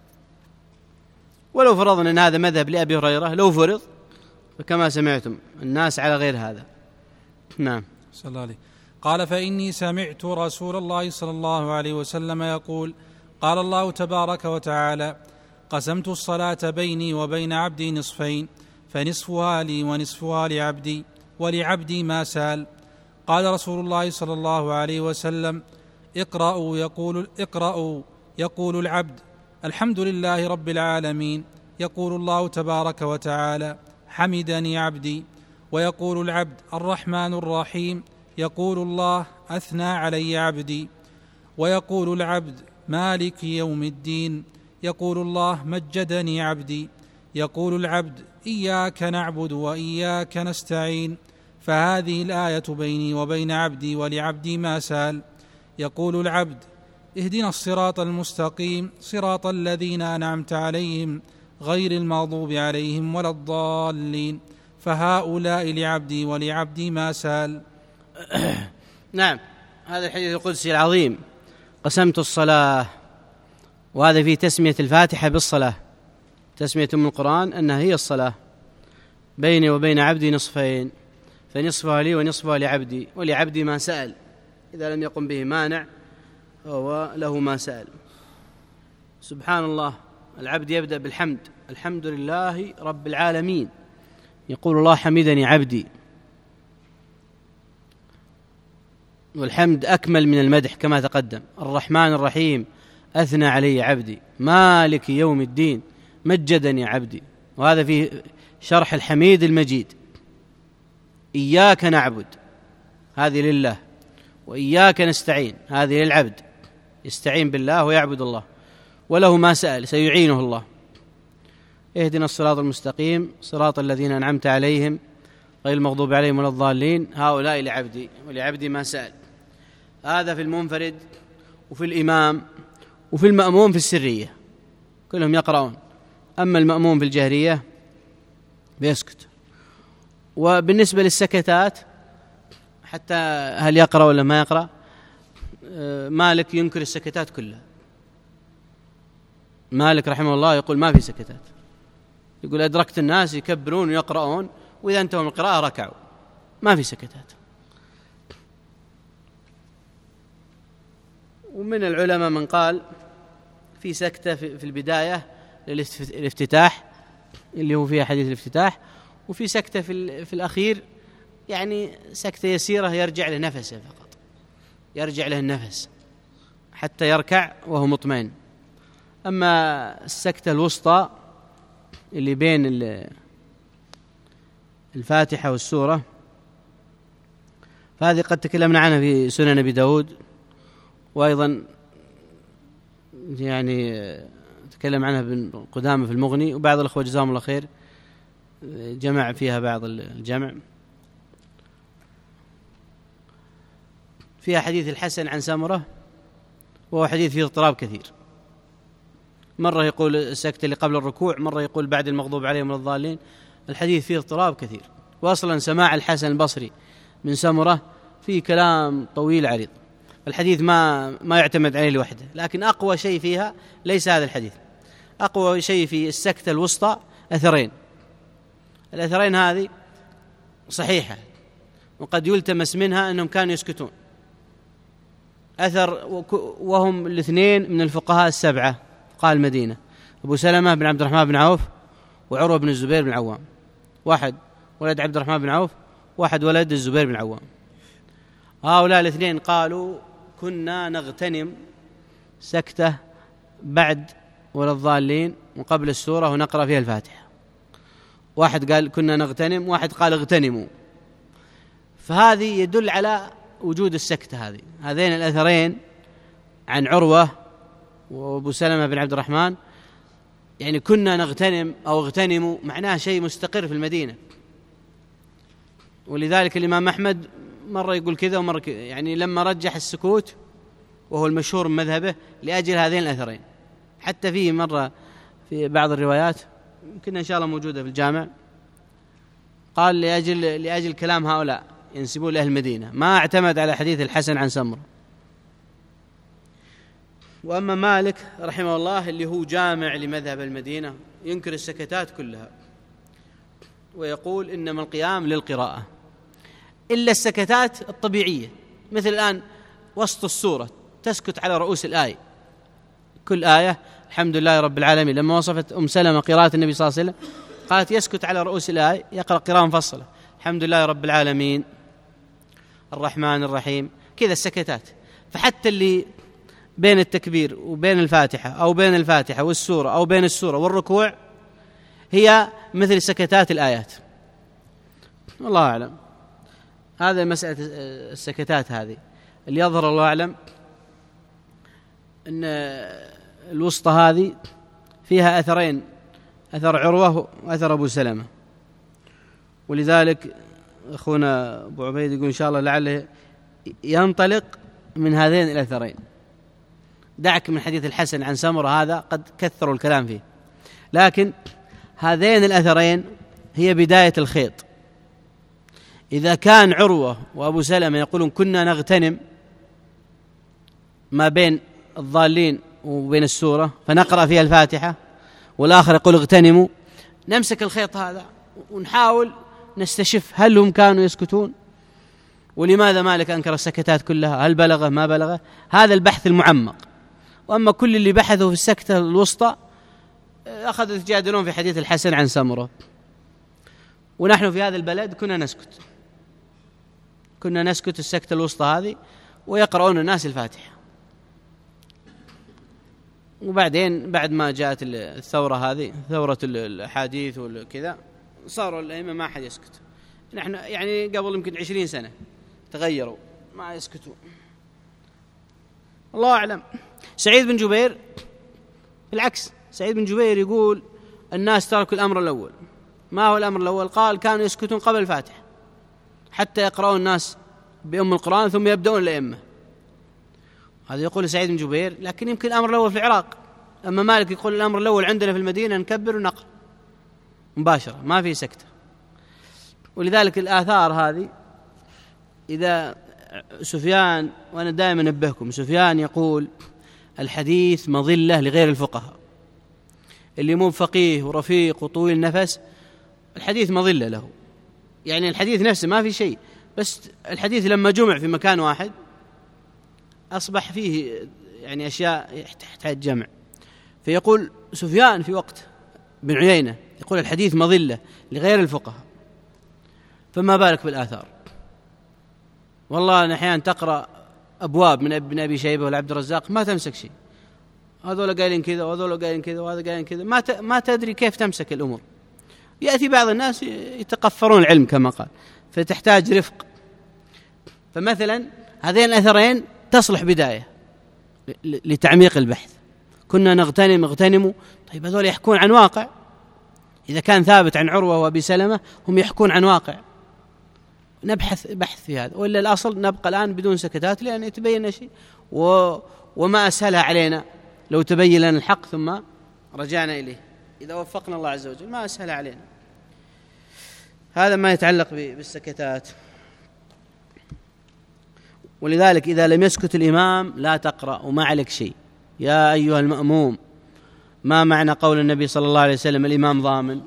ولو فرضنا أن هذا مذهب لأبي هريرة لو فرض فكما سمعتم الناس على غير هذا. نعم. صلى الله عليه. قال فإني سمعت رسول الله صلى الله عليه وسلم يقول قال الله تبارك وتعالى قسمت الصلاة بيني وبين عبدي نصفين فنصفها لي ونصفها لعبدي ولعبدي ما سال. قال رسول الله صلى الله عليه وسلم اقرأوا يقول, اقرأوا يقول العبد الحمد لله رب العالمين، يقول الله تبارك وتعالى حمدني عبدي، ويقول العبد الرحمن الرحيم، يقول الله أثنى علي عبدي، ويقول العبد مالك يوم الدين، يقول الله مجدني عبدي، يقول العبد إياك نعبد وإياك نستعين. فهذه الآية بيني وبين عبدي ولعبدي ما سال. يقول العبد اهدنا الصراط المستقيم صراط الذين أنعمت عليهم غير المغضوب عليهم ولا الضالين. فهؤلاء لعبدي ولعبدي ما سال. نعم. هذا الحديث القدسي العظيم قسمت الصلاة، وهذا في تسمية الفاتحة بالصلاة، تسمية من القرآن أنها هي الصلاة، بيني وبين عبدي نصفين فنصفها لي ونصفها لعبدي ولعبدي ما سأل، إذا لم يقم به مانع فهو له ما سأل. سبحان الله. العبد يبدأ بالحمد، الحمد لله رب العالمين، يقول الله حمدني عبدي، والحمد أكمل من المدح كما تقدم. الرحمن الرحيم أثنى علي عبدي، مالك يوم الدين مجدني عبدي، وهذا فيه شرح الحميد المجيد. إياك نعبد هذه لله، وإياك نستعين هذه للعبد. يستعين بالله ويعبد الله، وله ما سأل سيعينه الله. اهدنا الصراط المستقيم صراط الذين أنعمت عليهم غير المغضوب عليهم ولا الضالين هؤلاء لعبدي ولعبدي ما سأل. هذا في المنفرد وفي الإمام وفي المأموم في السرية كلهم يقرؤون. أما المأموم في الجهرية بيسكت. وبالنسبة للسكتات حتى هل يقرأ ولا ما يقرأ، مالك ينكر السكتات كلها. مالك رحمه الله يقول ما في سكتات، يقول أدركت الناس يكبرون ويقرؤون وإذا انتهوا من القراءة ركعوا، ما في سكتات. ومن العلماء من قال في سكتة في البداية للافتتاح اللي هو فيها حديث الافتتاح، وفي سكتة في, في الأخير يعني سكتة يسيرة يرجع له نفسه فقط، يرجع له النفس حتى يركع وهو مطمئن. أما السكتة الوسطى اللي بين الفاتحة والسورة فهذه قد تكلمنا عنها في سنن أبي داود، وأيضا يعني تكلم عنها ابن قدامة في المغني، وبعض الأخوة جزاهم الله خير جمع فيها بعض الجمع. فيها حديث الحسن عن سمرة وهو حديث فيه اضطراب كثير، مرة يقول السكتة اللي قبل الركوع، مرة يقول بعد المغضوب عليهم ولا الضالين. الحديث فيه اضطراب كثير، وأصلا سماع الحسن البصري من سمرة فيه كلام طويل عريض. الحديث ما ما يعتمد عليه لوحده، لكن أقوى شيء فيها ليس هذا الحديث. أقوى شيء في السكتة الوسطى أثرين، الأثرين هذه صحيحة وقد يلتمس منها أنهم كانوا يسكتون. أثر وهم الاثنين من الفقهاء السبعة قال المدينة، أبو سلمة بن عبد الرحمن بن عوف وعروة بن الزبير بن عوام، واحد ولد عبد الرحمن بن عوف، واحد ولد الزبير بن عوام. هؤلاء الاثنين قالوا كنا نغتنم سكتة بعد ولا الضالين وقبل السورة ونقرأ فيها الفاتحة. واحد قال كنا نغتنم، واحد قال اغتنموا. فهذه يدل على وجود السكتة هذه. هذين الأثرين عن عروة وأبو سلمة بن عبد الرحمن يعني كنا نغتنم أو اغتنموا معناه شيء مستقر في المدينة، ولذلك الإمام أحمد مرة يقول كذا ومرة كذا، يعني لما رجح السكوت وهو المشهور من مذهبه لأجل هذين الأثرين. حتى فيه مرة في بعض الروايات يمكن إن شاء الله موجودة في الجامع قال لأجل, لأجل كلام هؤلاء ينسبون لأهل المدينة، ما اعتمد على حديث الحسن عن سمر. وأما مالك رحمه الله اللي هو جامع لمذهب المدينة ينكر السكتات كلها ويقول إنما القيام للقراءة إلا السكتات الطبيعية، مثل الآن وسط السورة تسكت على رؤوس الآية، كل آية الحمد لله رب العالمين. لما وصفت أم سلمة قراءة النبي صلى الله عليه وسلم قالت يسكت على رؤوس الآية، يقرأ قراءة مفصلة الحمد لله رب العالمين الرحمن الرحيم، كذا السكتات. فحتى اللي بين التكبير وبين الفاتحة أو بين الفاتحة والسورة أو بين السورة والركوع هي مثل سكتات الآيات، والله أعلم. هذا مسألة السكتات هذه اللي يظهر الله أعلم أن الوسطى هذه فيها أثرين، أثر عروة وأثر أبو سلمة. ولذلك أخونا أبو عبيد يقول إن شاء الله لعله ينطلق من هذين الأثرين. دعك من حديث الحسن عن سمرة هذا قد كثروا الكلام فيه، لكن هذين الأثرين هي بداية الخيط. إذا كان عروة وأبو سلمة يقولون كنا نغتنم ما بين الضالين وبين السورة فنقرأ فيها الفاتحة، والآخر يقول اغتنموا، نمسك الخيط هذا ونحاول نستشف هل هم كانوا يسكتون، ولماذا مالك أنكر السكتات كلها، هل بلغه ما بلغه. هذا البحث المعمق. وأما كل اللي بحثوا في السكتة الوسطى أخذوا يتجادلون في حديث الحسن عن سمرة. ونحن في هذا البلد كنا نسكت كنا نسكت السكتة الوسطى هذه ويقرؤون الناس الفاتحة. وبعدين بعد ما جاءت الثورة هذه ثورة الأحاديث وكذا صاروا الأئمة ما أحد يسكت. نحن يعني قبل يمكن عشرين سنة تغيروا ما يسكتوا. الله أعلم. سعيد بن جبير بالعكس، سعيد بن جبير يقول الناس تركوا الأمر الأول. ما هو الأمر الأول؟ قال كانوا يسكتون قبل الفاتحة حتى يقرؤون الناس بأم القرآن ثم يبدأون الأئمة. هذا يقول سعيد بن جبير، لكن يمكن الأمر الأول في العراق. أما مالك يقول الأمر الأول عندنا في المدينة نكبر ونقرأ مباشرة، ما في سكتة. ولذلك الآثار هذه، إذا سفيان، وأنا دائما أنبهكم، سفيان يقول الحديث مظلة لغير الفقهاء، اللي مو فقيه ورفيق وطويل نفس الحديث مظلة له. يعني الحديث نفسه ما في شيء، بس الحديث لما جمع في مكان واحد أصبح فيه يعني أشياء تحتاج جمع. فيقول سفيان في وقت بن عيينة يقول الحديث مظلة لغير الفقهاء، فما بالك بالآثار. والله أحيانا تقرأ أبواب من ابن أبي شيبة ولا عبد الرزاق ما تمسك شيء، هذول قايلين كذا وهذول قايلين كذا وهذا قايلين كذا، ما ما تدري كيف تمسك الأمور. يأتي بعض الناس يتقفرون العلم كما قال، فتحتاج رفق. فمثلا هذين الأثرين تصلح بداية لتعميق البحث. كنا نغتنم اغتنموا، طيب هذول يحكون عن واقع، إذا كان ثابت عن عروة وأبي سلمة هم يحكون عن واقع، نبحث بحث في هذا. وإلا الأصل نبقى الآن بدون سكتات لأن يتبين شيء، و... وما أسهلها علينا لو تبين لنا الحق ثم رجعنا إليه. إذا وفقنا الله عز وجل ما أسهل علينا. هذا ما يتعلق بالسكتات. ولذلك إذا لم يسكت الإمام لا تقرأ وما عليك شيء. يا أيها المأموم، ما معنى قول النبي صلى الله عليه وسلم الإمام ضامن؟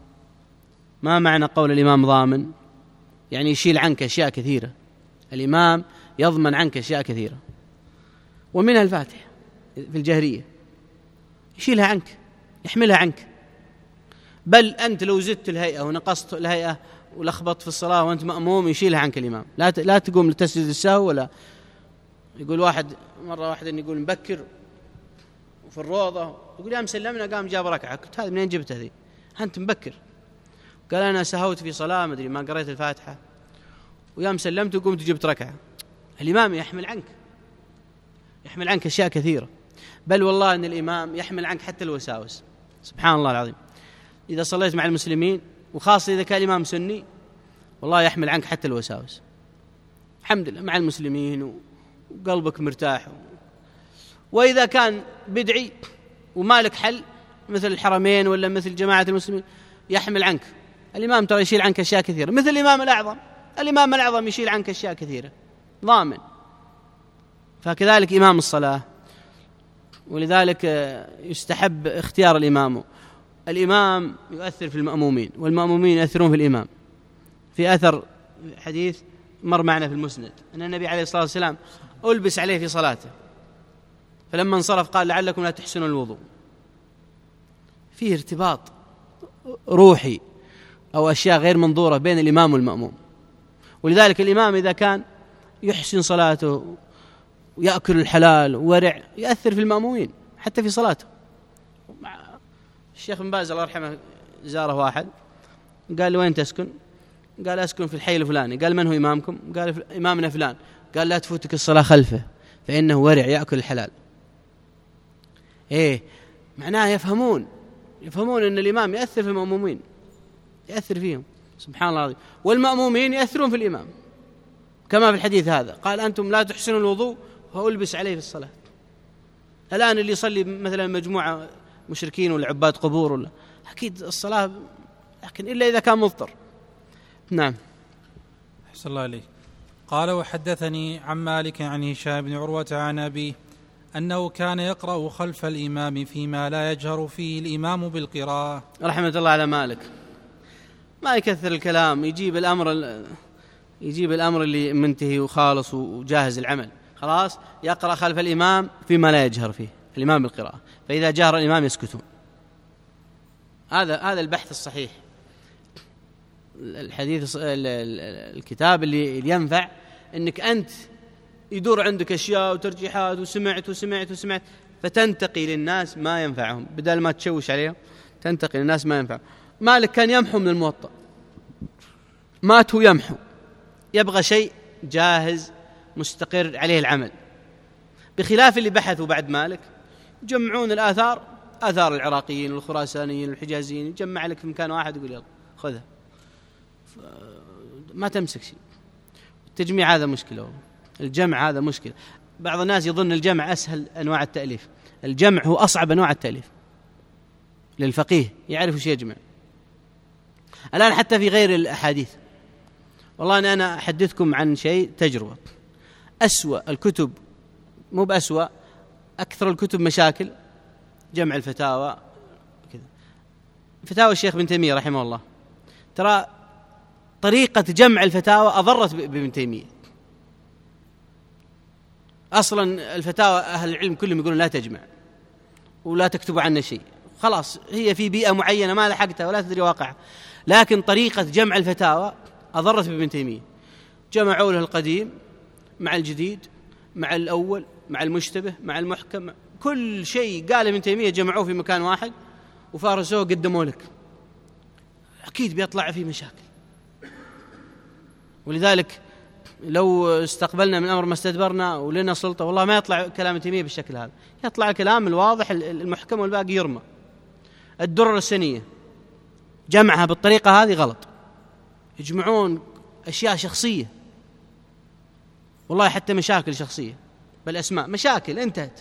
ما معنى قول الإمام ضامن؟ يعني يشيل عنك أشياء كثيرة. الإمام يضمن عنك أشياء كثيرة، ومنها الفاتحة في الجهرية يشيلها عنك، يحملها عنك. بل أنت لو زدت الهيئة ونقصت الهيئة ولخبطت في الصلاة وأنت مأموم يشيلها عنك الإمام. لا لا تقوم لتسجد السهو. ولا يقول واحد مرة واحد إن يقول مبكر وفي الروضة يقول يا مسلمنا قام جاب ركعة. قلت هذا منين جبتها ذي؟ أنت مبكر. قال أنا سهوت في صلاة مدري ما قريت الفاتحة ويا مسلمت وقمت جبت ركعة. الإمام يحمل عنك يحمل عنك أشياء كثيرة. بل والله أن الإمام يحمل عنك حتى الوساوس. سبحان الله العظيم. إذا صليت مع المسلمين وخاصة إذا كان الإمام سني والله يحمل عنك حتى الوساوس. الحمد لله مع المسلمين وقلبك مرتاح. وإذا كان بدعي ومالك حل مثل الحرمين ولا مثل جماعة المسلمين يحمل عنك. الإمام ترى يشيل عنك أشياء كثيرة، مثل الإمام الأعظم. الإمام الأعظم يشيل عنك أشياء كثيرة ضامن. فكذلك إمام الصلاة. ولذلك يستحب اختيار الإمام. الإمام يؤثر في المأمومين والمأمومين يؤثرون في الإمام. في أثر حديث مر معنا في المسند أن النبي عليه الصلاة والسلام ألبس عليه في صلاته، فلما انصرف قال لعلكم لا تحسنوا الوضوء. فيه ارتباط روحي أو أشياء غير منظورة بين الإمام والمأموم. ولذلك الإمام إذا كان يحسن صلاته ويأكل الحلال وورع يؤثر في المأمومين حتى في صلاته. الشيخ بن باز الله يرحمه زاره واحد قال له وين تسكن؟ قال أسكن في الحي الفلاني. قال من هو إمامكم؟ قال إمامنا فلان. قال لا تفوتك الصلاة خلفه فإنه ورع يأكل الحلال. إيه معناه يفهمون يفهمون أن الإمام يأثر في المأمومين، يأثر فيهم. سبحان الله العظيم. والمأمومين يأثرون في الإمام كما في الحديث هذا قال أنتم لا تحسنوا الوضوء فألبس عليه في الصلاة. الآن اللي يصلي مثلا مجموعة مشركين ولا عباد قبور ولا أكيد الصلاة، لكن إلا إذا كان مضطر. نعم. أحسن الله عليك. قال وحدثني عن مالك عن هشام بن عروة عن أبيه أنه كان يقرأ خلف الإمام فيما لا يجهر فيه الإمام بالقراءة. رحمة الله على مالك. ما يكثر الكلام، يجيب الأمر يجيب الأمر اللي منتهي وخالص وجاهز العمل. خلاص يقرأ خلف الإمام فيما لا يجهر فيه الإمام بالقراءة، فإذا جهر الإمام يسكتون. هذا هذا البحث الصحيح. الحديث الكتاب اللي ينفع أنك أنت يدور عندك أشياء وترجيحات وسمعت وسمعت وسمعت فتنتقي للناس ما ينفعهم، بدل ما تشوش عليهم تنتقي للناس ما ينفعهم. مالك كان يمحو من الموطأ، مات هو يمحو، يبغى شيء جاهز مستقر عليه العمل. بخلاف اللي بحثوا بعد مالك يجمعون الآثار، آثار العراقيين والخراسانيين والحجازيين، يجمع لك في مكان واحد يقول يلا خذها، ما تمسك شيء. التجميع هذا مشكلة، الجمع هذا مشكلة. بعض الناس يظن الجمع أسهل أنواع التأليف، الجمع هو أصعب أنواع التأليف للفقيه، يعرف وش يجمع. الآن حتى في غير الأحاديث، والله أنا, أنا أحدثكم عن شيء تجربة. أسوأ الكتب، مو بأسوأ، أكثر الكتب مشاكل جمع الفتاوى كذا. فتاوى الشيخ ابن تيمية رحمه الله، ترى طريقة جمع الفتاوى أضرت بابن تيمية. أصلا الفتاوى أهل العلم كلهم يقولون لا تجمع ولا تكتب عنا شيء، خلاص هي في بيئة معينة ما لحقتها ولا تدري واقعها. لكن طريقة جمع الفتاوى أضرت بابن تيمية. جمعوا له القديم مع الجديد مع الأول مع المشتبه مع المحكم، كل شيء قال ابن تيمية جمعوه في مكان واحد وفارسوه قدموا لك، أكيد بيطلع فيه مشاكل. ولذلك لو استقبلنا من أمر ما استدبرنا ولنا سلطة، والله ما يطلع كلام تيمية بالشكل هذا، يطلع الكلام الواضح المحكم والباقي يرمى. الدرر السنية جمعها بالطريقة هذه غلط، يجمعون أشياء شخصية، والله حتى مشاكل شخصية بالأسماء، مشاكل انتهت،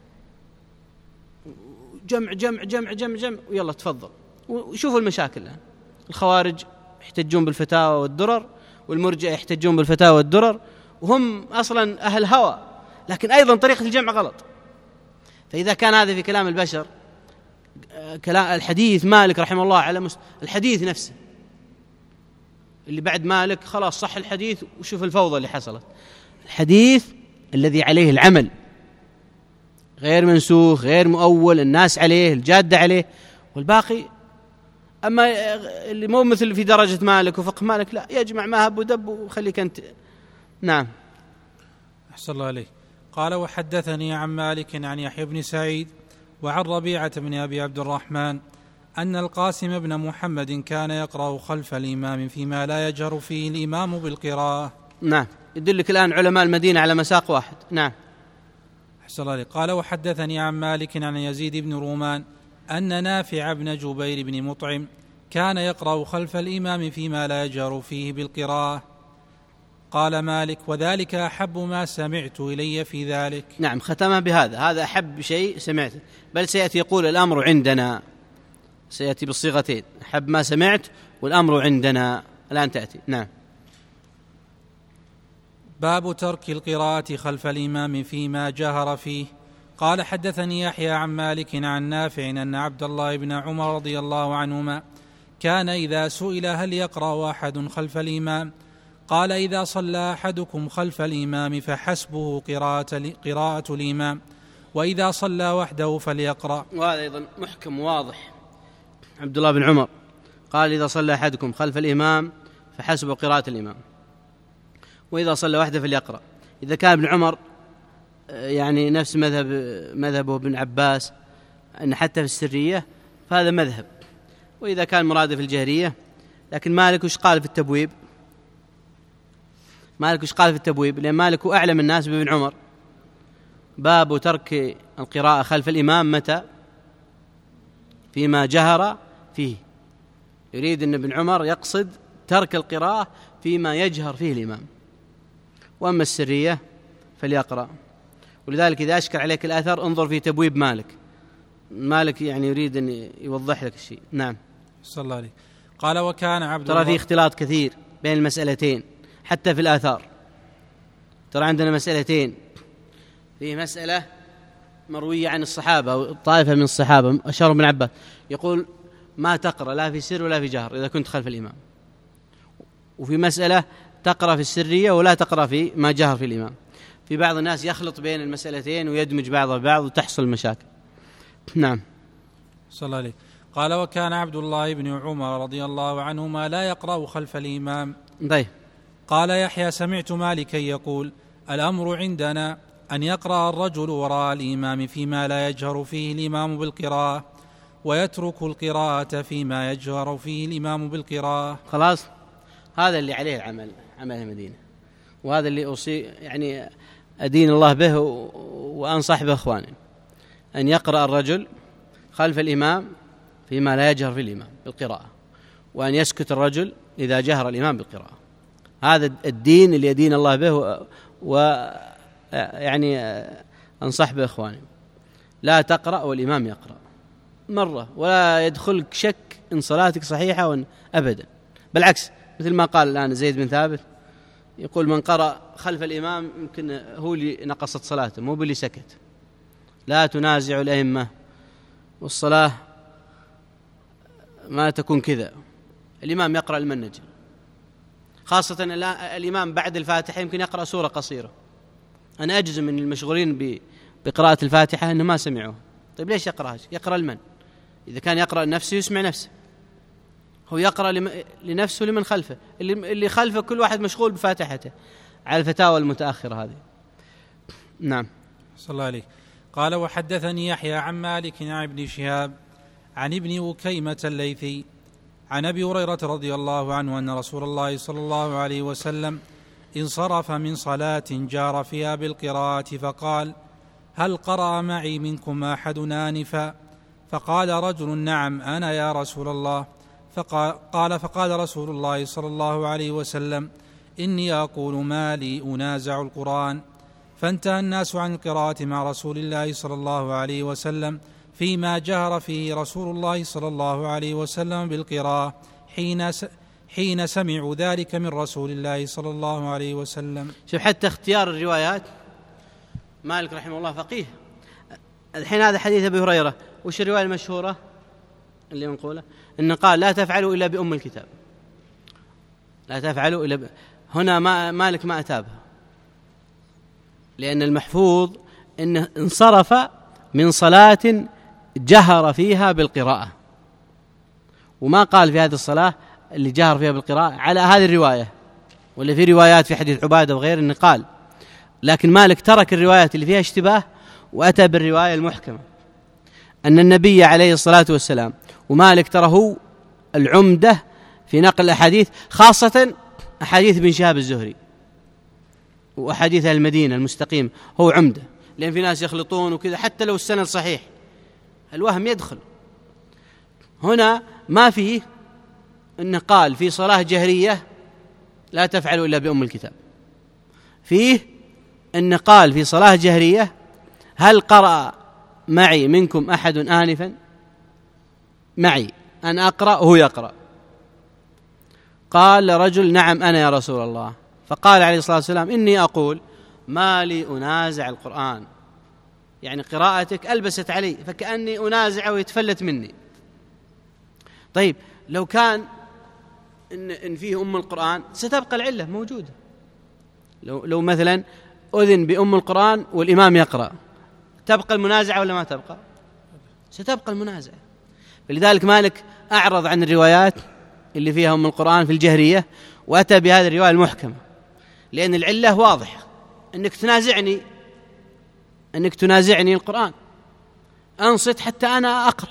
جمع جمع جمع جمع جمع ويلا تفضل. وشوفوا المشاكل الآن، الخوارج يحتجون بالفتاوى والدرر، والمرجئة يحتجون بالفتاوى والدرر، وهم أصلا أهل هوى، لكن أيضا طريقة الجمع غلط. فإذا كان هذا في كلام البشر، كلام الحديث مالك رحمه الله على مست... الحديث نفسه اللي بعد مالك خلاص صح الحديث، وشوف الفوضى اللي حصلت. الحديث الذي عليه العمل، غير منسوخ غير مؤول، الناس عليه الجادة عليه، والباقي أما اللي مو مثل في درجة مالك وفقه مالك، لا يجمع ما هب ودب وخليك أنت. نعم. أحسن الله عليك. قال وحدثني عن مالك عن يحيى بن سعيد وعن ربيعة بن أبي عبد الرحمن أن القاسم بن محمد كان يقرأ خلف الإمام فيما لا يجهر فيه الإمام بالقراءة. نعم، يدلك الآن علماء المدينة على مساق واحد. نعم. أحسن الله عليك. قال وحدثني عن مالك عن يزيد بن رومان أن نافع بن جبير بن مطعم كان يقرأ خلف الإمام فيما لا يجهر فيه بالقراءة. قال مالك وذلك أحب ما سمعت إلي في ذلك. نعم، ختمها بهذا، هذا أحب شيء سمعته، بل سيأتي يقول الأمر عندنا، سيأتي بالصيغتين، أحب ما سمعت والأمر عندنا، الآن تأتي. نعم. باب ترك القراءة خلف الإمام فيما جهر فيه. قال حدثني يحيى عن مالك عن نافع أن عبد الله بن عمر رضي الله عنهما كان إذا سئل هل يقرأ أحد خلف الإمام قال إذا صلى أحدكم خلف الإمام فحسبه قراءة, قراءة الإمام، وإذا صلى وحده فليقرأ. وهذا أيضا محكم واضح. عبد الله بن عمر قال إذا صلى أحدكم خلف الإمام فحسبه قراءة الإمام، وإذا صلى وحده فليقرأ. إذا كان ابن عمر يعني نفس مذهب مذهبه ابن عباس أن حتى في السرية فهذا مذهب، وإذا كان مراده في الجهرية. لكن مالك وش قال في التبويب؟ مالك وش قال في التبويب؟ لأن مالك هو أعلم الناس بابن عمر. باب ترك القراءة خلف الإمام متى؟ فيما جهر فيه. يريد أن ابن عمر يقصد ترك القراءة فيما يجهر فيه الإمام، وأما السرية فليقرأ. ولذلك إذا أشكل عليك الآثار انظر في تبويب مالك، مالك يعني يريد أن يوضح لك الشيء. نعم. صلى الله عليه. قال وكان عبد ترى في اختلاط كثير بين المسألتين حتى في الآثار. ترى عندنا مسألتين، في مسألة مروية عن الصحابة أو طائفة من الصحابة أشار ابن عباس يقول ما تقرأ لا في سر ولا في جهر إذا كنت خلف الإمام، وفي مسألة تقرأ في السرية ولا تقرأ في ما جهر في الإمام. في بعض الناس يخلط بين المسألتين ويدمج بعضها ببعض وتحصل مشاكل. نعم. صلى الله عليه. قال وكان عبد الله بن عمر رضي الله عنهما لا يقرأ خلف الإمام. طيب. قال يحيى سمعت مالكا يقول الأمر عندنا أن يقرأ الرجل وراء الإمام فيما لا يجهر فيه الإمام بالقراءة، ويترك القراءة فيما يجهر فيه الإمام بالقراءة. خلاص، هذا اللي عليه العمل، عمل المدينة، وهذا اللي أوصي يعني أدين الله به وأنصح به إخواني، أن يقرأ الرجل خلف الإمام فيما لا يجهر في الإمام بالقراءة، وأن يسكت الرجل إذا جهر الإمام بالقراءة. هذا الدين اللي يدين الله به، ويعني أنصح به إخواني. لا تقرأ والإمام يقرأ مرة، ولا يدخلك شك إن صلاتك صحيحة وإن أبدا، بالعكس مثل ما قال الآن زيد بن ثابت، يقول من قرأ خلف الإمام يمكن هو اللي نقصت صلاته مو باللي سكت. لا تنازع الأئمة، والصلاة ما تكون كذا. الإمام يقرأ المنهج، خاصة الإمام بعد الفاتحة يمكن يقرأ سورة قصيرة. أنا أجزم من المشغولين بقراءة الفاتحة أنه ما سمعوه. طيب ليش يقرأها؟ يقرأ لمن؟ إذا كان يقرأ لنفسه يسمع نفسه، هو يقرأ لنفسه لمن خلفه، اللي خلفه كل واحد مشغول بفاتحته، على الفتاوى المتأخرة هذه. نعم. صلى الله عليه. قال وحدثني يحيى عن مالك عن ابن شهاب عن ابن أكيمة الليثي عن أبي هريرة رضي الله عنه أن رسول الله صلى الله عليه وسلم انصرف من صلاة جار فيها بالقراءة فقال هل قرأ معي منكم أحد آنفا؟ فقال رجل نعم أنا يا رسول الله. فقال فقال رسول الله صلى الله عليه وسلم إني أقول ما لي أنازع القرآن. فانتهى الناس عن القراءة مع رسول الله صلى الله عليه وسلم فيما جهر فيه رسول الله صلى الله عليه وسلم بالقراءة حين حين سمعوا ذلك من رسول الله صلى الله عليه وسلم. شوف حتى اختيار الروايات، مالك رحمه الله فقيه. الحين هذا حديث أبي هريرة، وش الرواية المشهورة اللي نقوله؟ إن قال لا تفعلوا إلا بأم الكتاب، لا تفعلوا إلا ب... هنا ما مالك ما أتابها، لأن المحفوظ إنه انصرف من صلاة جهر فيها بالقراءة، وما قال في هذه الصلاة اللي جهر فيها بالقراءة على هذه الرواية، ولا في روايات في حديث عبادة وغير إنه قال. لكن مالك ترك الروايات اللي فيها اشتباه وأتى بالرواية المحكمة أن النبي عليه الصلاة والسلام، ومالك ترى هو العمدة في نقل الأحاديث، خاصة أحاديث بن شهاب الزهري وأحاديث المدينة المستقيم، هو عمدة، لأن في ناس يخلطون وكذا حتى لو السند صحيح الوهم يدخل. هنا ما فيه إنه قال في صلاة جهرية لا تفعلوا إلا بأم الكتاب، فيه إنه قال في صلاة جهرية هل قرأ معي منكم أحد آنفا؟ معي أنا أقرأ وهو يقرأ. قال رجل نعم أنا يا رسول الله. فقال عليه الصلاة والسلام إني أقول ما لي أنازع القرآن، يعني قراءتك ألبست علي فكأني أنازع ويتفلت مني. طيب لو كان إن, إن فيه أم القرآن ستبقى العلة موجودة. لو, لو مثلا أذن بأم القرآن والإمام يقرأ، تبقى المنازعة ولا ما تبقى؟ ستبقى المنازعة. فلذلك مالك أعرض عن الروايات اللي فيها أم القرآن في الجهرية وأتى بهذه الرواية المحكمة، لأن العلة واضحة، أنك تنازعني أنك تنازعني القرآن، أنصت حتى أنا أقرأ.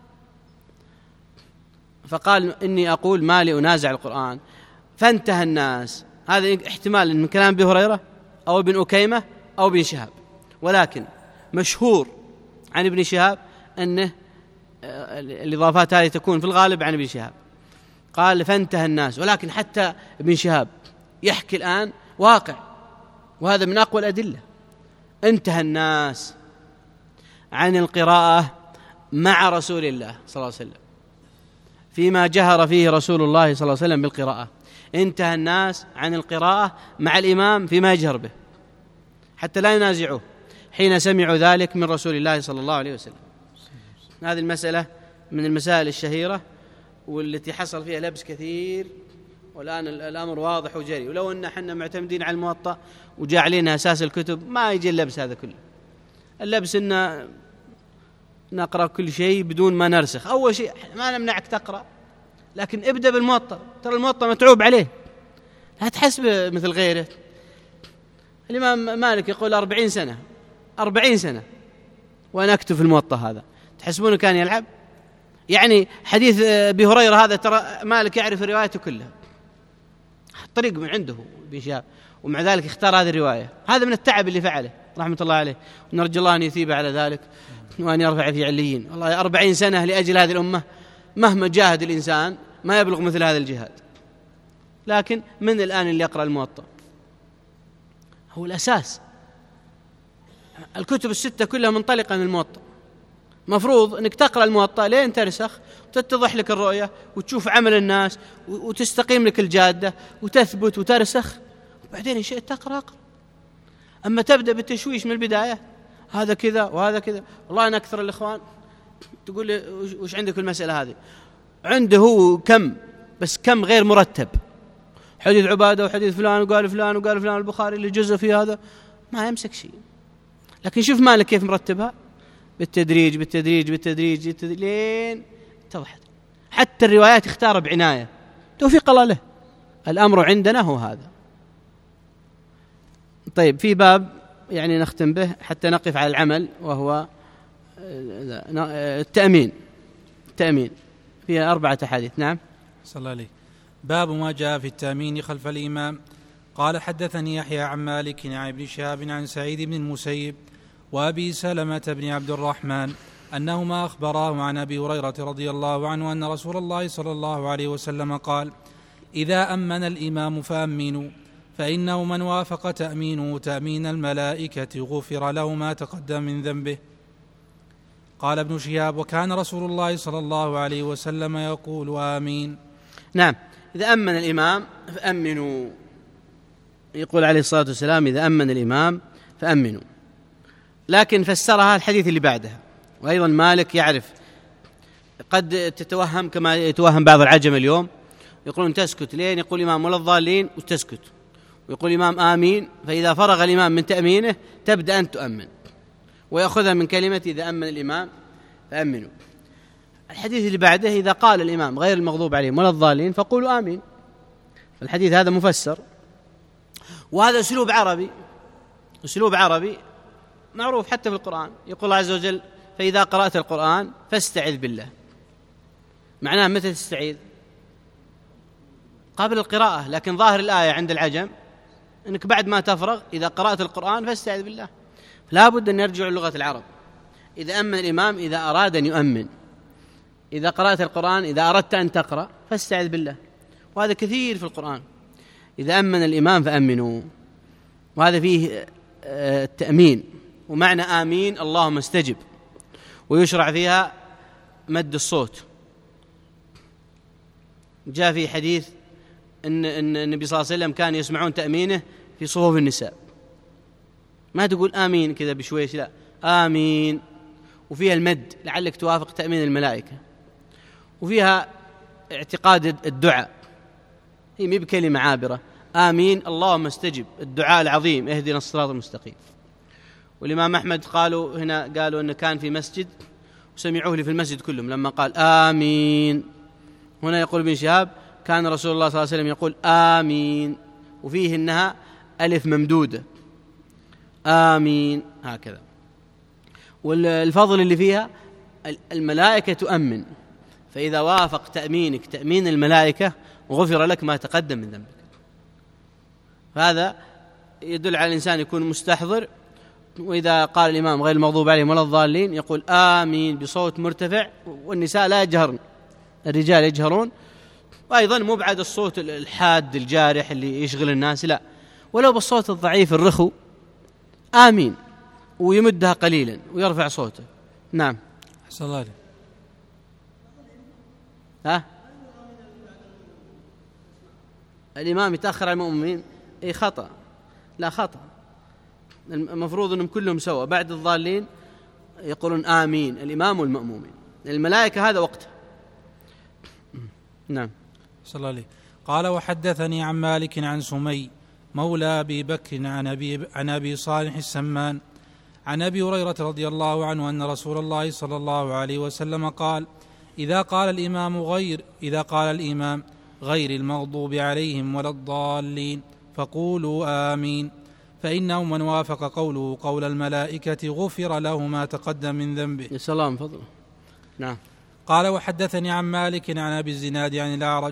فقال إني أقول ما لي أنازع القرآن. فانتهى الناس. هذا احتمال من كلام أبي هريرة أو ابن أكيمة أو ابن شهاب، ولكن مشهور عن ابن شهاب أنه الإضافات هذه تكون في الغالب عن ابن شهاب. قال فانتهى الناس، ولكن حتى ابن شهاب يحكي الآن واقع، وهذا من أقوى الأدلة. انتهى الناس عن القراءة مع رسول الله صلى الله عليه وسلم فيما جهر فيه رسول الله صلى الله عليه وسلم بالقراءة. انتهى الناس عن القراءة مع الإمام فيما يجهر به حتى لا ينازعوه حين سمعوا ذلك من رسول الله صلى الله عليه وسلم. هذه المسألة من المسائل الشهيرة والتي حصل فيها لبس كثير، والآن الأمر واضح وجري. ولو أن احنا معتمدين على الموطأ وجاء علينا أساس الكتب ما يجي اللبس هذا كله. اللبس إن نقرأ كل شيء بدون ما نرسخ. أول شيء ما نمنعك تقرأ، لكن ابدأ بالموطأ. ترى الموطأ متعوب عليه، لا تحسب مثل غيره. الإمام مالك يقول أربعين سنة أربعين سنة وأنا أكتب في الموطأ هذا، تحسبونه كان يلعب؟ يعني حديث أبي هريرة هذا ترى مالك يعرف روايته كلها، طريق من عنده بن شهاب، ومع ذلك اختار هذه الرواية. هذا من التعب اللي فعله رحمة الله عليه، ونرجو الله أن يثيب على ذلك وأن يرفع في عليين. والله أربعين سنة لأجل هذه الأمة، مهما جاهد الإنسان ما يبلغ مثل هذا الجهاد. لكن من الآن اللي يقرأ الموطأ هو الأساس. الكتب الستة كلها منطلقة من الموطأ. مفروض أنك تقرأ الموطأ لين ترسخ وتتضح لك الرؤية وتشوف عمل الناس وتستقيم لك الجادة وتثبت وترسخ، وبعدين إن شئت تقرأ أقرأ. أما تبدأ بالتشويش من البداية، هذا كذا وهذا كذا، والله أنا أكثر الإخوان تقول لي وش عندك في المسألة هذه؟ عنده هو كم، بس كم غير مرتب، حديث عبادة وحديث فلان وقال فلان وقال فلان البخاري اللي جزء في هذا، ما يمسك شيء. لكن شوف مالك كيف مرتبها بالتدريج بالتدريج بالتدريج, بالتدريج لين اتضحت. حتى الروايات اختار بعناية، توفيق الله له. الأمر عندنا هو هذا. طيب، في باب يعني نختم به حتى نقف على العمل، وهو التأمين. التأمين فيها أربعة أحاديث. نعم. صلى الله عليه. باب ما جاء في التأمين خلف الإمام. قال حدثني يحيى عن مالك عن ابن شهاب عن سعيد بن المسيب وأبي سلمة بن عبد الرحمن أنهما أخبراه عن أبي هريرة رضي الله عنه أن رسول الله صلى الله عليه وسلم قال: إذا أمن الإمام فأمنوا، فإنه من وافق تأمينه تأمين الملائكة غفر له ما تقدم من ذنبه. قال ابن شهاب: وكان رسول الله صلى الله عليه وسلم يقول آمين. نعم، إذا أمن الإمام فأمنوا، يقول عليه الصلاة والسلام: إذا أمن الإمام فأمنوا. لكن فسرها الحديث اللي بعدها. وأيضا مالك يعرف، قد تتوهم كما يتوهم بعض العجم اليوم، يقولون تسكت لين يقول الإمام ولا الضالين وتسكت، ويقول الإمام آمين، فإذا فرغ الإمام من تأمينه تبدأ أن تؤمن، ويأخذها من كلمة إذا أمن الإمام فأمنوا. الحديث اللي بعده: إذا قال الإمام غير المغضوب عليهم ولا الضالين فقولوا آمين. الحديث هذا مفسر، وهذا أسلوب عربي، أسلوب عربي معروف حتى في القرآن. يقول الله عز وجل: فإذا قرأت القرآن فاستعذ بالله. معناه متى تستعيذ؟ قبل القراءة، لكن ظاهر الآية عند العجم أنك بعد ما تفرغ إذا قرأت القرآن فاستعذ بالله. لا بد أن يرجع لغة العرب. إذا أمن الإمام إذا أراد أن يؤمن، إذا قرأت القرآن إذا أردت أن تقرأ فاستعذ بالله، وهذا كثير في القرآن. إذا أمن الإمام فأمنوا، وهذا فيه التأمين، ومعنى آمين اللهم استجب، ويشرع فيها مد الصوت. جاء في حديث أن النبي صلى الله عليه وسلم كان يسمعون تأمينه في صفوف النساء. ما تقول آمين كذا بشويش، لا، آمين، وفيها المد لعلك توافق تأمين الملائكة، وفيها اعتقاد الدعاء، هي مي بكلمة عابرة. آمين اللهم استجب، الدعاء العظيم اهدنا الصراط المستقيم. والإمام أحمد قالوا هنا قالوا أنه كان في مسجد وسمعوه لي في المسجد كلهم لما قال آمين. هنا يقول ابن شهاب: كان رسول الله صلى الله عليه وسلم يقول آمين، وفيه إنها ألف ممدودة، آمين هكذا. والفضل اللي فيها الملائكة تؤمن، فإذا وافق تأمينك تأمين الملائكة غفر لك ما تقدم من ذنبك. هذا يدل على الإنسان يكون مستحضر، وإذا قال الإمام غير المغضوب عليهم ولا الضالين يقول آمين بصوت مرتفع، والنساء لا يجهرن، الرجال يجهرون. وأيضا مو بعد الصوت الحاد الجارح اللي يشغل الناس، لا، ولو بالصوت الضعيف الرخو آمين، ويمدها قليلا ويرفع صوته. نعم. أحسن الله عليك. ها؟ الإمام يتأخر على المؤمنين، إيه خطأ، لا خطأ، المفروض أنهم كلهم سوا. بعد الضالين يقولون آمين الإمام والمأمومين، الملائكة هذا وقته. نعم. صلى الله عليه. قال: وحدثني عن مالك عن سمي مولى أبي بكر عن أبي, عن أبي صالح السمان عن أبي هريرة رضي الله عنه أن رسول الله صلى الله عليه وسلم قال: إذا قال الإمام غير إذا قال الإمام غير المغضوب عليهم ولا الضالين فقولوا آمين، فإنه من وافق قوله قول الملائكة غفر له ما تقدم من ذنبه. يا سلام، فضل. نعم. قال: وحدثني عن مالك عن أبي الزناد عن الأعرج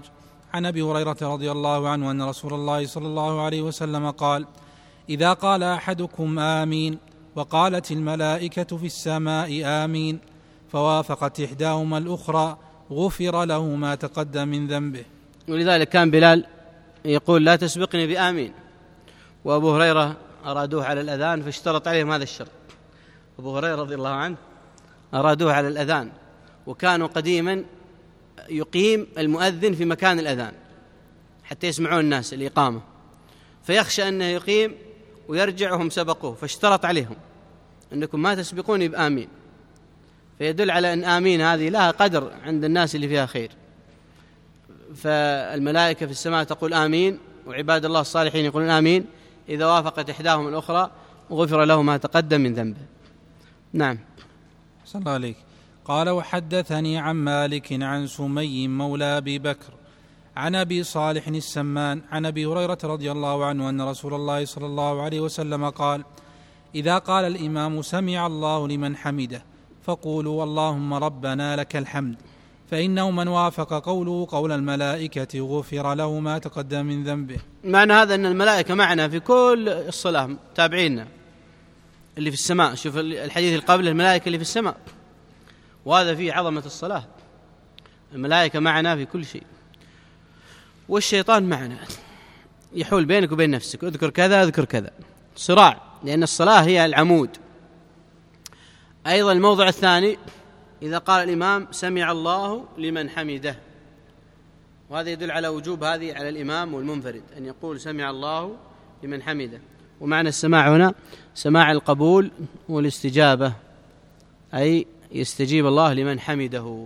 عن أبي هريرة رضي الله عنه أن رسول الله صلى الله عليه وسلم قال: إذا قال أحدكم آمين وقالت الملائكة في السماء آمين فوافقت إحداهما الأخرى غفر له ما تقدم من ذنبه. ولذلك كان بلال يقول: لا تسبقني بآمين، وأبو هريرة أرادوه على الأذان فاشترط عليهم هذا الشرط. أبو هريرة رضي الله عنه أرادوه على الأذان، وكانوا قديما يقيم المؤذن في مكان الأذان حتى يسمعون الناس الإقامة، فيخشى أنه يقيم ويرجع وهم سبقوه، فاشترط عليهم أنكم ما تسبقوني بآمين، فيدل على أن آمين هذه لها قدر عند الناس اللي فيها خير. فالملائكة في السماء تقول آمين، وعباد الله الصالحين يقولون آمين، إذا وافقت إحداهم الأخرى غفر له ما تقدم من ذنبه. نعم. صلى الله عليك. قال: وحدثني عن مالك عن سمي مولى أبي بكر عن أبي صالح السمان عن أبي هريرة رضي الله عنه أن رسول الله صلى الله عليه وسلم قال: إذا قال الإمام سمع الله لمن حمده فقولوا اللهم ربنا لك الحمد، فإنه من وافق قوله قول الملائكة غفر له ما تقدم من ذنبه. معنى هذا أن الملائكة معنا في كل الصلاة، تابعينا اللي في السماء. شوف الحديث اللي قبله، الملائكة اللي في السماء، وهذا فيه عظمة الصلاة. الملائكة معنا في كل شيء، والشيطان معنا يحول بينك وبين نفسك، اذكر كذا اذكر كذا، صراع، لأن الصلاة هي العمود. أيضا الموضع الثاني: إذا قال الإمام سمع الله لمن حمده، وهذا يدل على وجوب هذه على الإمام والمنفرد أن يقول سمع الله لمن حمده. ومعنى السماع هنا سماع القبول والاستجابة، أي يستجيب الله لمن حمده،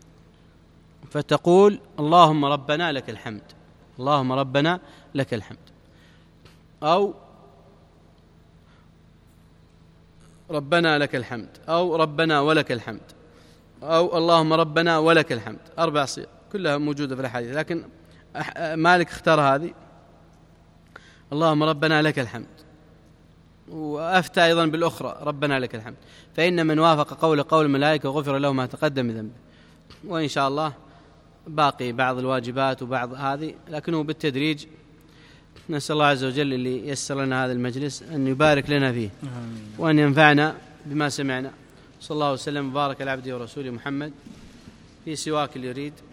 فتقول اللهم ربنا لك الحمد، اللهم ربنا لك الحمد، أو ربنا لك الحمد، أو ربنا ولك الحمد، أو اللهم ربنا ولك الحمد. أربع صيغ كلها موجودة في الحديث، لكن مالك اختار هذه اللهم ربنا لك الحمد، وأفتى أيضا بالأخرى ربنا لك الحمد. فإن من وافق قول قول الملائكة غفر له ما تقدم من ذنبه. وإن شاء الله باقي بعض الواجبات وبعض هذه، لكنه بالتدريج. نسأل الله عز وجل اللي يسر لنا هذا المجلس أن يبارك لنا فيه وأن ينفعنا بما سمعنا. صلى الله وسلم وبارك على عبده ورسوله محمد. في سواك اللي يريد